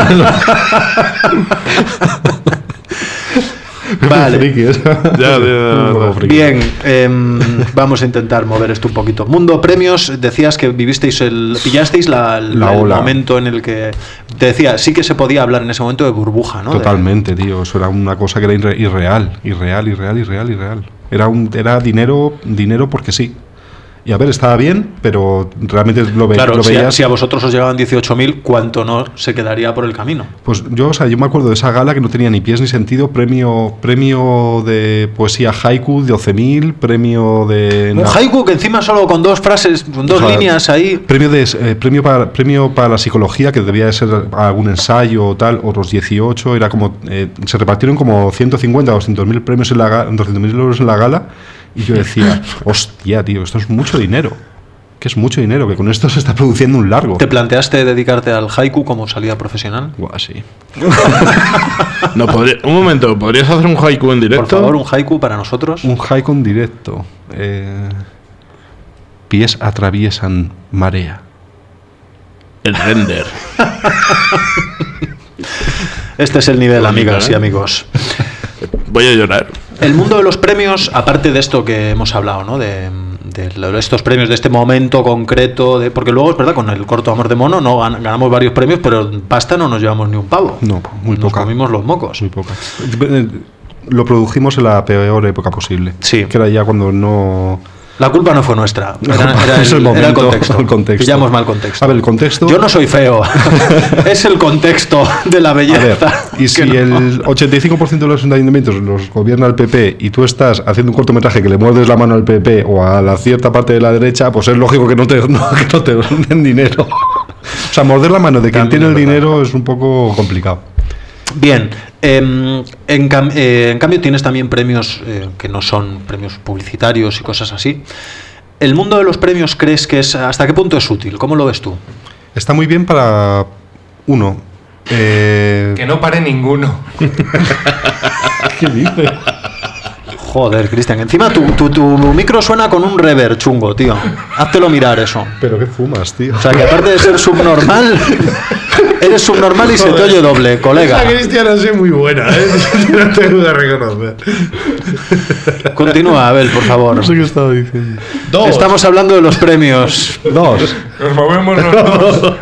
Vale. friki, ¿eh? Ya, ya, Un poco ya. friki. Bien, em, vamos a intentar mover esto un poquito. Mundo Premios, decías que vivisteis el, pillasteis la, La el ola. momento en el que te decía, sí que se podía hablar en ese momento de burbuja, ¿no? De- Totalmente, tío. Eso era una cosa que era irre- irreal, irreal, irreal, irreal, irreal. Era un, era dinero, dinero porque sí. Y a ver, estaba bien, pero realmente lo, ve, Claro, lo si a, veías. si a vosotros os llegaban dieciocho mil, ¿cuánto no se quedaría por el camino? Pues yo, o sea, yo me acuerdo de esa gala que no tenía ni pies ni sentido. Premio, premio de poesía haiku de doce mil, premio de. Un na- haiku que encima solo con dos frases, con dos o sea, líneas ahí. Premio, de, eh, premio, para, premio para la psicología, que debía de ser algún ensayo o tal, otros dieciocho. Era como. Eh, se repartieron como ciento cincuenta, doscientos mil premios en la gala, doscientos mil euros en la gala. Y yo decía, hostia, tío, esto es mucho dinero. Que es mucho dinero, que con esto se está produciendo un largo. ¿Te planteaste dedicarte al haiku como salida profesional? Buah, sí. No, podría- un momento, ¿podrías hacer un haiku en directo? Por favor, un haiku para nosotros. Un haiku en directo. Eh, pies atraviesan marea. El render. Este es el nivel, Bonito, amigas ¿eh? y amigos. Voy a llorar. El mundo de los premios, aparte de esto que hemos hablado, ¿no? De, de lo- estos premios, de este momento concreto, de, porque luego es verdad, con el corto Amor de Mono no gan- ganamos varios premios, pero en pasta no nos llevamos ni un pavo. No, muy nos poca. comimos los mocos. Muy poca. Eh, lo produjimos en la peor época posible. Sí. Que era ya cuando no... La culpa no fue nuestra, era, era, Es el, el momento, era el contexto. el contexto. Pillamos mal contexto. A ver, el contexto... Yo no soy feo, es el contexto de la A ver, belleza. y si que no. el ochenta y cinco por ciento de los ayuntamientos los gobierna el P P y tú estás haciendo un cortometraje que le muerdes la mano al P P o a la cierta parte de la derecha, pues es lógico que no te, no, que no te den dinero. O sea, morder la mano de quien tiene el dinero es un poco complicado. Bien, eh, en, cam- eh, en cambio tienes también premios eh, que no son premios publicitarios y cosas así. ¿El mundo de los premios crees que es, hasta qué punto es útil? ¿Cómo lo ves tú? Está muy bien para uno. Eh, Que no pare ninguno. ¿Qué dice? Joder, Cristian, encima tu, tu, tu micro suena con un reverb chungo, tío. Háztelo mirar eso. ¿Pero qué fumas, tío? O sea, que aparte de ser subnormal, eres subnormal y se te oye doble, colega. Esa Cristiana es muy buena, ¿eh? No tengo que reconocer. Continúa, Abel, por favor. No sé qué estaba diciendo. Dos. Estamos hablando de los premios. Dos. Nos movemos nosotros.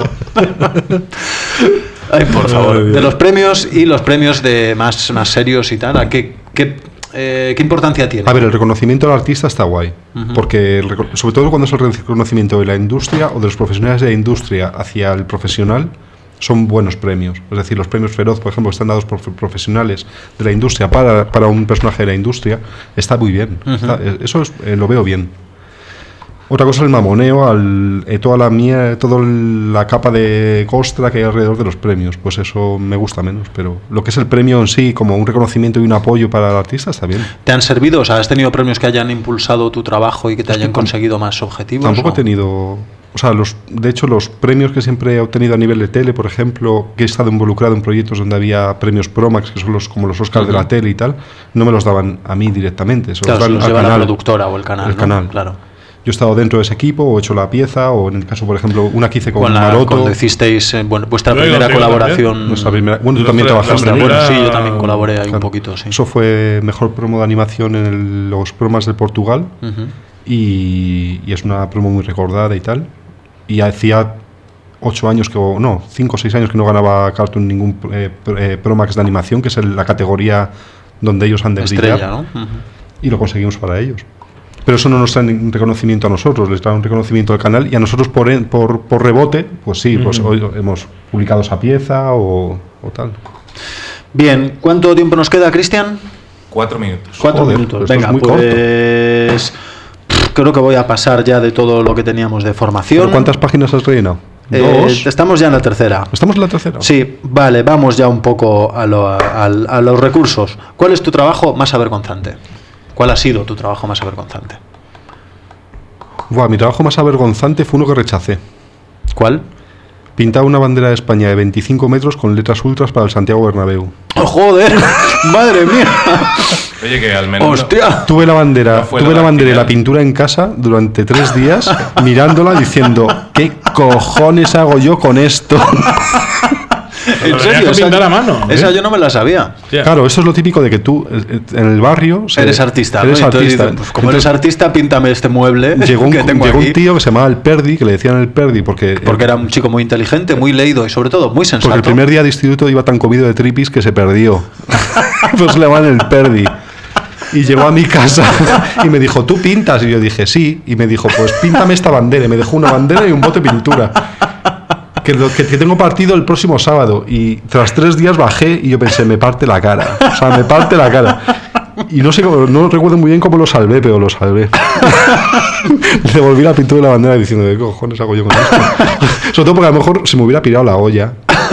Ay, por favor. Ay, Dios. De los premios y los premios de más, más serios y tal, ¿a qué, qué, eh, ¿qué importancia tiene? A ver, el reconocimiento al artista está guay. Ujú. Porque, el reco- sobre todo cuando es el reconocimiento de la industria o de los profesionales de la industria hacia el profesional, son buenos premios. Es decir, los premios Feroz, por ejemplo, están dados por f- profesionales de la industria para, para un personaje de la industria. Está muy bien. Ujú. Está- eh, eso es- eh, lo veo bien. Otra cosa es el mamoneo, al, eh, toda la mía, toda la capa de costra que hay alrededor de los premios. Pues eso me gusta menos. Pero lo que es el premio en sí, como un reconocimiento y un apoyo para el artista, está bien. ¿Te han servido? O sea, ¿has tenido premios que hayan impulsado tu trabajo y que te hayan conseguido más objetivos? Tampoco o? he tenido, o sea, los, de hecho los premios que siempre he obtenido a nivel de tele, por ejemplo, que he estado involucrado en proyectos donde había premios Promax, que son los como los Oscars de la tele y tal, no me los daban a mí directamente, se Claro, los se dan los al lleva la canal. productora o el canal. El ¿no? canal. Claro. Yo he estado dentro de ese equipo, o he hecho la pieza, o en el caso, por ejemplo, una que hice con, Con la, Maroto. cuando hicisteis eh, bueno, vuestra Yo primera digo, tío, colaboración. Nuestra primera, bueno, tú Yo también fue la trabajaste. Ostras, primera- bueno, sí, yo también colaboré ahí un Claro. poquito, sí. Eso fue mejor promo de animación en el- los promos de Portugal. Ujú. y, y es una promo muy recordada y tal. Y hacía ocho años que, o no, cinco o seis años que no ganaba Cartoon ningún eh, pr- eh, Promax de animación, que es el- la categoría donde ellos han de Estrella, brillar, ¿no? Ujú. y lo conseguimos para ellos. Pero eso no nos trae ningún reconocimiento a nosotros, les trae un reconocimiento al canal, y a nosotros por, en- por, por rebote, pues sí, pues hoy hemos publicado esa pieza o, o tal. Bien, ¿cuánto tiempo nos queda, Cristian? Cuatro minutos. Cuatro Joder, minutos. esto es Venga, muy corto. pues pff, creo que voy a pasar ya de todo lo que teníamos de formación. ¿Pero cuántas páginas has rellenado? Eh, ¿Dos? estamos ya en la tercera. ¿Estamos en la tercera? Sí, vale, vamos ya un poco a, lo- a- a los recursos. ¿Cuál es tu trabajo más avergonzante? ¿Cuál ha sido tu trabajo más avergonzante? Buah, mi trabajo más avergonzante fue uno que rechacé. ¿Cuál? Pintaba una bandera de España de veinticinco metros con letras ultras para el Santiago Bernabéu. ¡Oh, joder! ¡Madre mía! Oye, que al menos. ¡Hostia! Tuve la bandera, No fue tuve la la bandera y final. la pintura en casa durante tres días mirándola diciendo, ¿qué cojones hago yo con esto? ¿En Lo serio? tenías que Esa, pintar a mano, esa ¿eh? yo no me la sabía. Hostia. Claro, eso es lo típico de que tú eh, en el barrio se- Eres artista, eres ¿no? Y entonces artista. dicen, pues como Entonces, eres artista, píntame este mueble llegó un, que tengo llegó aquí. un tío que se llamaba el Perdi, que le decían el Perdi porque Porque era un chico muy inteligente, muy leído y sobre todo muy sensato. porque el primer día de instituto iba tan comido de tripis que se perdió. Pues le llaman el Perdi. Y llegó a mi casa y me dijo, ¿tú pintas? Y yo dije, sí. Y me dijo, pues píntame esta bandera. Y me dejó una bandera y un bote de pintura. Que, lo, que, que tengo partido el próximo sábado. Y tras tres días bajé y yo pensé, me parte la cara. O sea, me parte la cara. Y no sé, cómo- no recuerdo muy bien cómo lo salvé, pero lo salvé. Le devolví la pintura de la bandera diciendo, ¿qué cojones hago yo con esto? Sobre todo porque a lo mejor se me hubiera pirado la olla.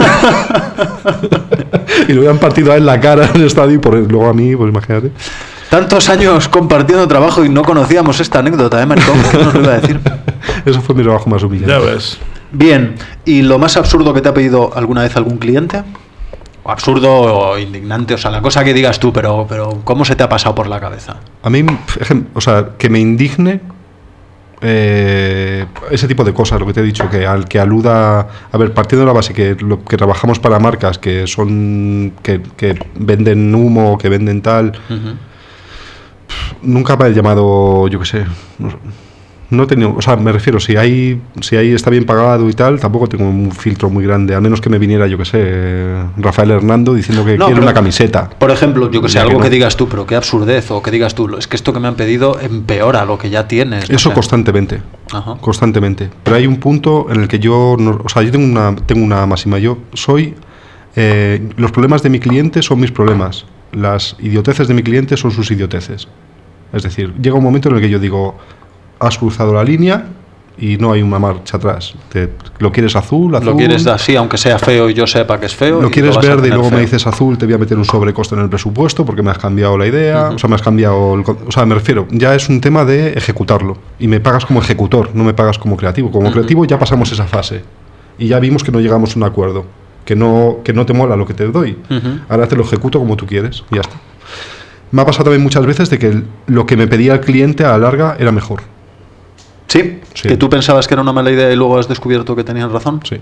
Y le hubieran partido a él la cara en el estadio y por luego a mí, pues imagínate. Tantos años compartiendo trabajo y no conocíamos esta anécdota, ¿eh, maricón? ¿Qué nos lo iba a decir? Eso fue mi trabajo más humillante. Ya ves. Bien, ¿y lo más absurdo que te ha pedido alguna vez algún cliente? O absurdo o indignante, o sea, la cosa que digas tú, pero, pero ¿cómo se te ha pasado por la cabeza? A mí, ejem- o sea, que me indigne eh, ese tipo de cosas, lo que te he dicho, que al que aluda, a ver, partiendo de la base que lo que trabajamos para marcas que son que, que venden humo, que venden tal, Ujú. nunca me ha llamado, yo qué sé, no, No he tenido, o sea, me refiero, si hay, si hay está bien pagado y tal, tampoco tengo un filtro muy grande, al menos que me viniera, yo que sé, Rafael Hernando diciendo que No, quiere pero, una camiseta. Por ejemplo, yo que sé, Ya algo que que, no. digas tú, pero qué absurdez, o que digas tú, es que esto que me han pedido empeora lo que ya tienes. Eso o sea. constantemente, Ajá. constantemente. Pero hay un punto en el que yo, no, o sea, yo tengo una, tengo una máxima, yo soy, eh, los problemas de mi cliente son mis problemas, las idioteces de mi cliente son sus idioteces. Es decir, llega un momento en el que yo digo, has cruzado la línea y no hay una marcha atrás. Te, lo quieres azul, azul. Lo quieres así, aunque sea feo y yo sepa que es feo. Lo y quieres lo vas a verde y tener luego feo. me dices azul, te voy a meter un sobrecoste en el presupuesto porque me has cambiado la idea. Uh-huh. O sea, me has cambiado. El, o sea, me refiero, ya es un tema de ejecutarlo. Y me pagas como ejecutor, no me pagas como creativo. Como uh-huh. creativo ya pasamos esa fase. Y ya vimos que no llegamos a un acuerdo. Que no, que no te mola lo que te doy. Uh-huh. Ahora te lo ejecuto como tú quieres y ya está. Me ha pasado también muchas veces de que el, lo que me pedía el cliente a la larga era mejor. ¿Sí? ¿Sí? ¿Que tú pensabas que era una mala idea y luego has descubierto que tenías razón? Sí.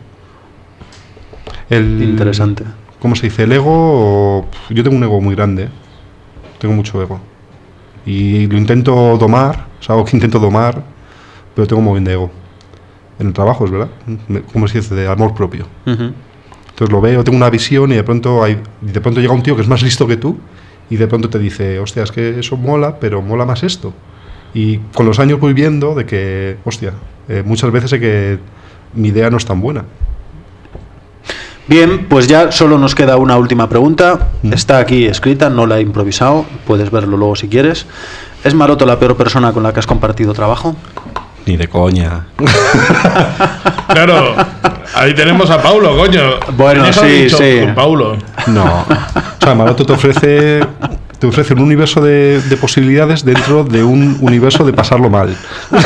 El, Interesante. ¿Cómo se dice? El ego... Yo tengo un ego muy grande. Tengo mucho ego. Y lo intento domar. Es algo que intento domar, pero tengo muy bien de ego. En el trabajo, es verdad. ¿Cómo se dice? De amor propio. Uh-huh. Entonces lo veo, tengo una visión y de pronto, hay, de pronto llega un tío que es más listo que tú y de pronto te dice, hostia, es que eso mola, pero mola más esto. Y con los años voy viendo de que, hostia, eh, muchas veces sé que mi idea no es tan buena. Bien, pues ya solo nos queda una última pregunta. ¿Mm? Está aquí escrita, no la he improvisado, puedes verlo luego si quieres. ¿Es Maroto la peor persona con la que has compartido trabajo? Ni de coña. Claro, ahí tenemos a Paulo, coño. Bueno, sí, dicho, sí. Con Paulo. No. O sea, Maroto te ofrece... Te ofrece un universo de, de posibilidades dentro de un universo de pasarlo mal.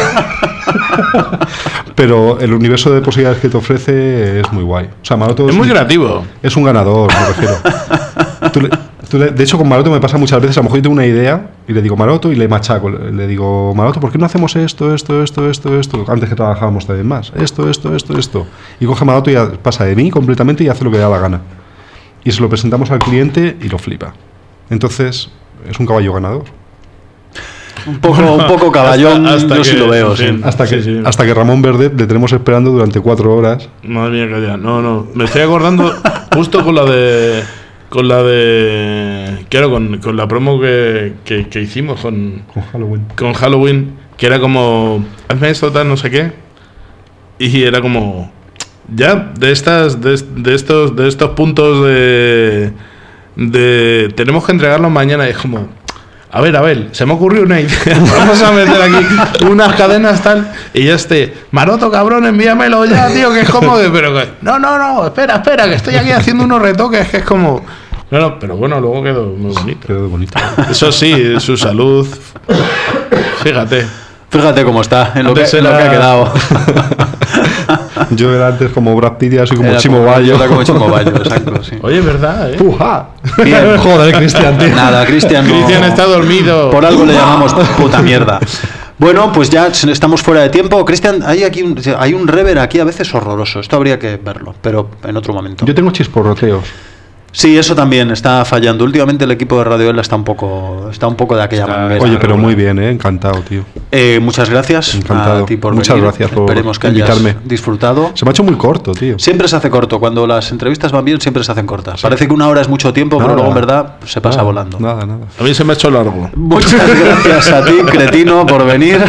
Pero el universo de posibilidades que te ofrece es muy guay. O sea, Maroto es, es muy un, creativo. Es un ganador, me refiero. Tú le, tú le, de hecho, con Maroto me pasa muchas veces, a lo mejor yo tengo una idea y le digo Maroto y le machaco. Le, le digo, Maroto, ¿por qué no hacemos esto, esto, esto, esto, esto? Antes que trabajábamos también más. Esto, esto, esto, esto. Y coge Maroto y ya pasa de mí completamente y hace lo que le da la gana. Y se lo presentamos al cliente y lo flipa. Entonces, es un caballo ganador. Un poco, un poco caballón, hasta, hasta yo que, sí lo veo. Sí. Hasta, que, sí, sí. hasta que Ramón Verdet le tenemos esperando durante cuatro horas. Madre mía, calla. No, no. Me estoy acordando justo con la de... Con la de... Claro, con, con la promo que, que, que hicimos con... Con Halloween. Con Halloween, que era como... Hazme esto, tal, no sé qué. Y era como... Ya, de estas... De, de estos de estos puntos de... de tenemos que entregarlo mañana y es como, a ver, a ver, se me ocurrió una idea, vamos a meter aquí unas cadenas tal y ya esté, Maroto, cabrón, envíamelo ya, tío, que es como de, pero que, no, no, no, espera, espera, que estoy aquí haciendo unos retoques, que es como, no, no, pero bueno, luego quedó muy bonito. Quedó bonito. Eso sí, su salud, fíjate. Fíjate cómo está, en lo, que, era... en lo que ha quedado. Yo era antes como Brad Pitt y así como era Chimo como, Bayo. Era como Chimo Bayo, exacto, sí. Oye, ¿verdad, eh? ¡Puja! Bien. Joder, Cristian, tío. Nada, Cristian no... Cristian está dormido. Por algo le llamamos puta mierda. Bueno, pues ya estamos fuera de tiempo. Cristian, hay aquí un, hay un rever aquí a veces horroroso. Esto habría que verlo, pero en otro momento. Yo tengo chisporroteos. Sí, eso también está fallando. Últimamente el equipo de Radio Ela está un poco, está un poco de aquella Está, manera. Oye, pero muy bien, ¿eh? Encantado, tío. Eh, muchas gracias Encantado. a ti por Muchas venir. gracias por Esperemos que invitarme. hayas disfrutado. Se me ha hecho muy corto, tío. Siempre se hace corto. Cuando las entrevistas van bien, siempre se hacen cortas. Sí. Parece que una hora es mucho tiempo, Nada. pero luego en verdad se pasa Nada, volando. Nada, nada. A mí se me ha hecho largo. Muchas gracias a ti, cretino, por venir.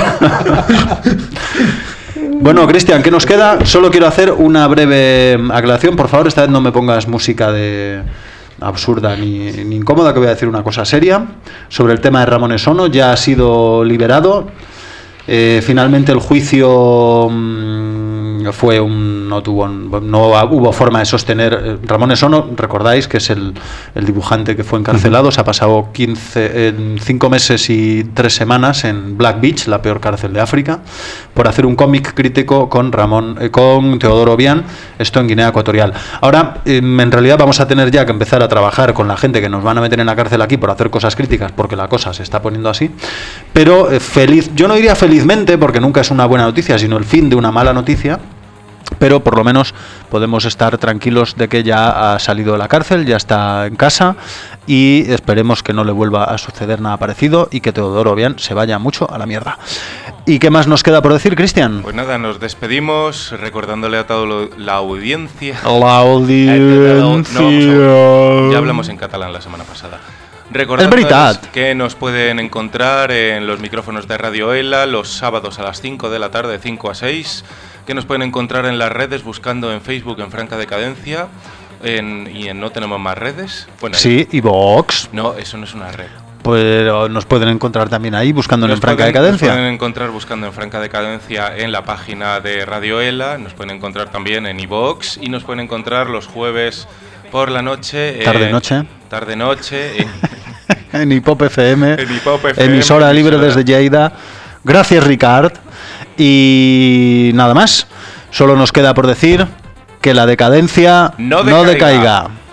Bueno, Cristian, ¿qué nos queda? Solo quiero hacer una breve aclaración. Por favor, esta vez no me pongas música de... absurda ni, ni incómoda, que voy a decir una cosa seria sobre el tema de Ramón Esono. Ya ha sido liberado. Eh, finalmente el juicio mmm, fue un no tuvo no hubo forma de sostener. Ramón Esono, recordáis que es el, el dibujante que fue encarcelado. Uh-huh. Se ha pasado quince, en cinco meses y tres semanas en Black Beach, la peor cárcel de África, por hacer un cómic crítico con Ramón eh, con Teodoro Obiang, esto en Guinea Ecuatorial. Ahora eh, en realidad vamos a tener ya que empezar a trabajar con la gente que nos van a meter en la cárcel aquí por hacer cosas críticas, porque la cosa se está poniendo así. Pero eh, feliz, yo no diría felizmente, porque nunca es una buena noticia, sino el fin de una mala noticia. pero por lo menos podemos estar tranquilos de que ya ha salido de la cárcel, ya está en casa y esperemos que no le vuelva a suceder nada parecido y que Teodoro Obiang se vaya mucho a la mierda. ¿Y qué más nos queda por decir, Cristian? Pues nada, nos despedimos recordándole a toda la audiencia. La audiencia. No, ya hablamos en catalán la semana pasada. Recordándoles Es veritat. que nos pueden encontrar en los micrófonos de Radio Ela los sábados a las cinco de la tarde, de cinco a seis, que nos pueden encontrar en las redes buscando en Facebook en Franca Decadencia en, y en No Tenemos Más Redes. Bueno, Sí, y Vox. no, eso no es una red. Pues nos pueden encontrar también ahí buscando en Nos Franca pueden- Decadencia. Nos pueden encontrar buscando en Franca Decadencia en la página de Radio Ela, nos pueden encontrar también en iVoox y nos pueden encontrar los jueves por la noche. Tarde-noche. Tarde-noche. En, En Hipop F M, En Hipop F M, emisora libre emisora. desde Lleida. Gracias, Ricard. Y nada más. Solo nos queda por decir que la decadencia No no decaiga. decaiga.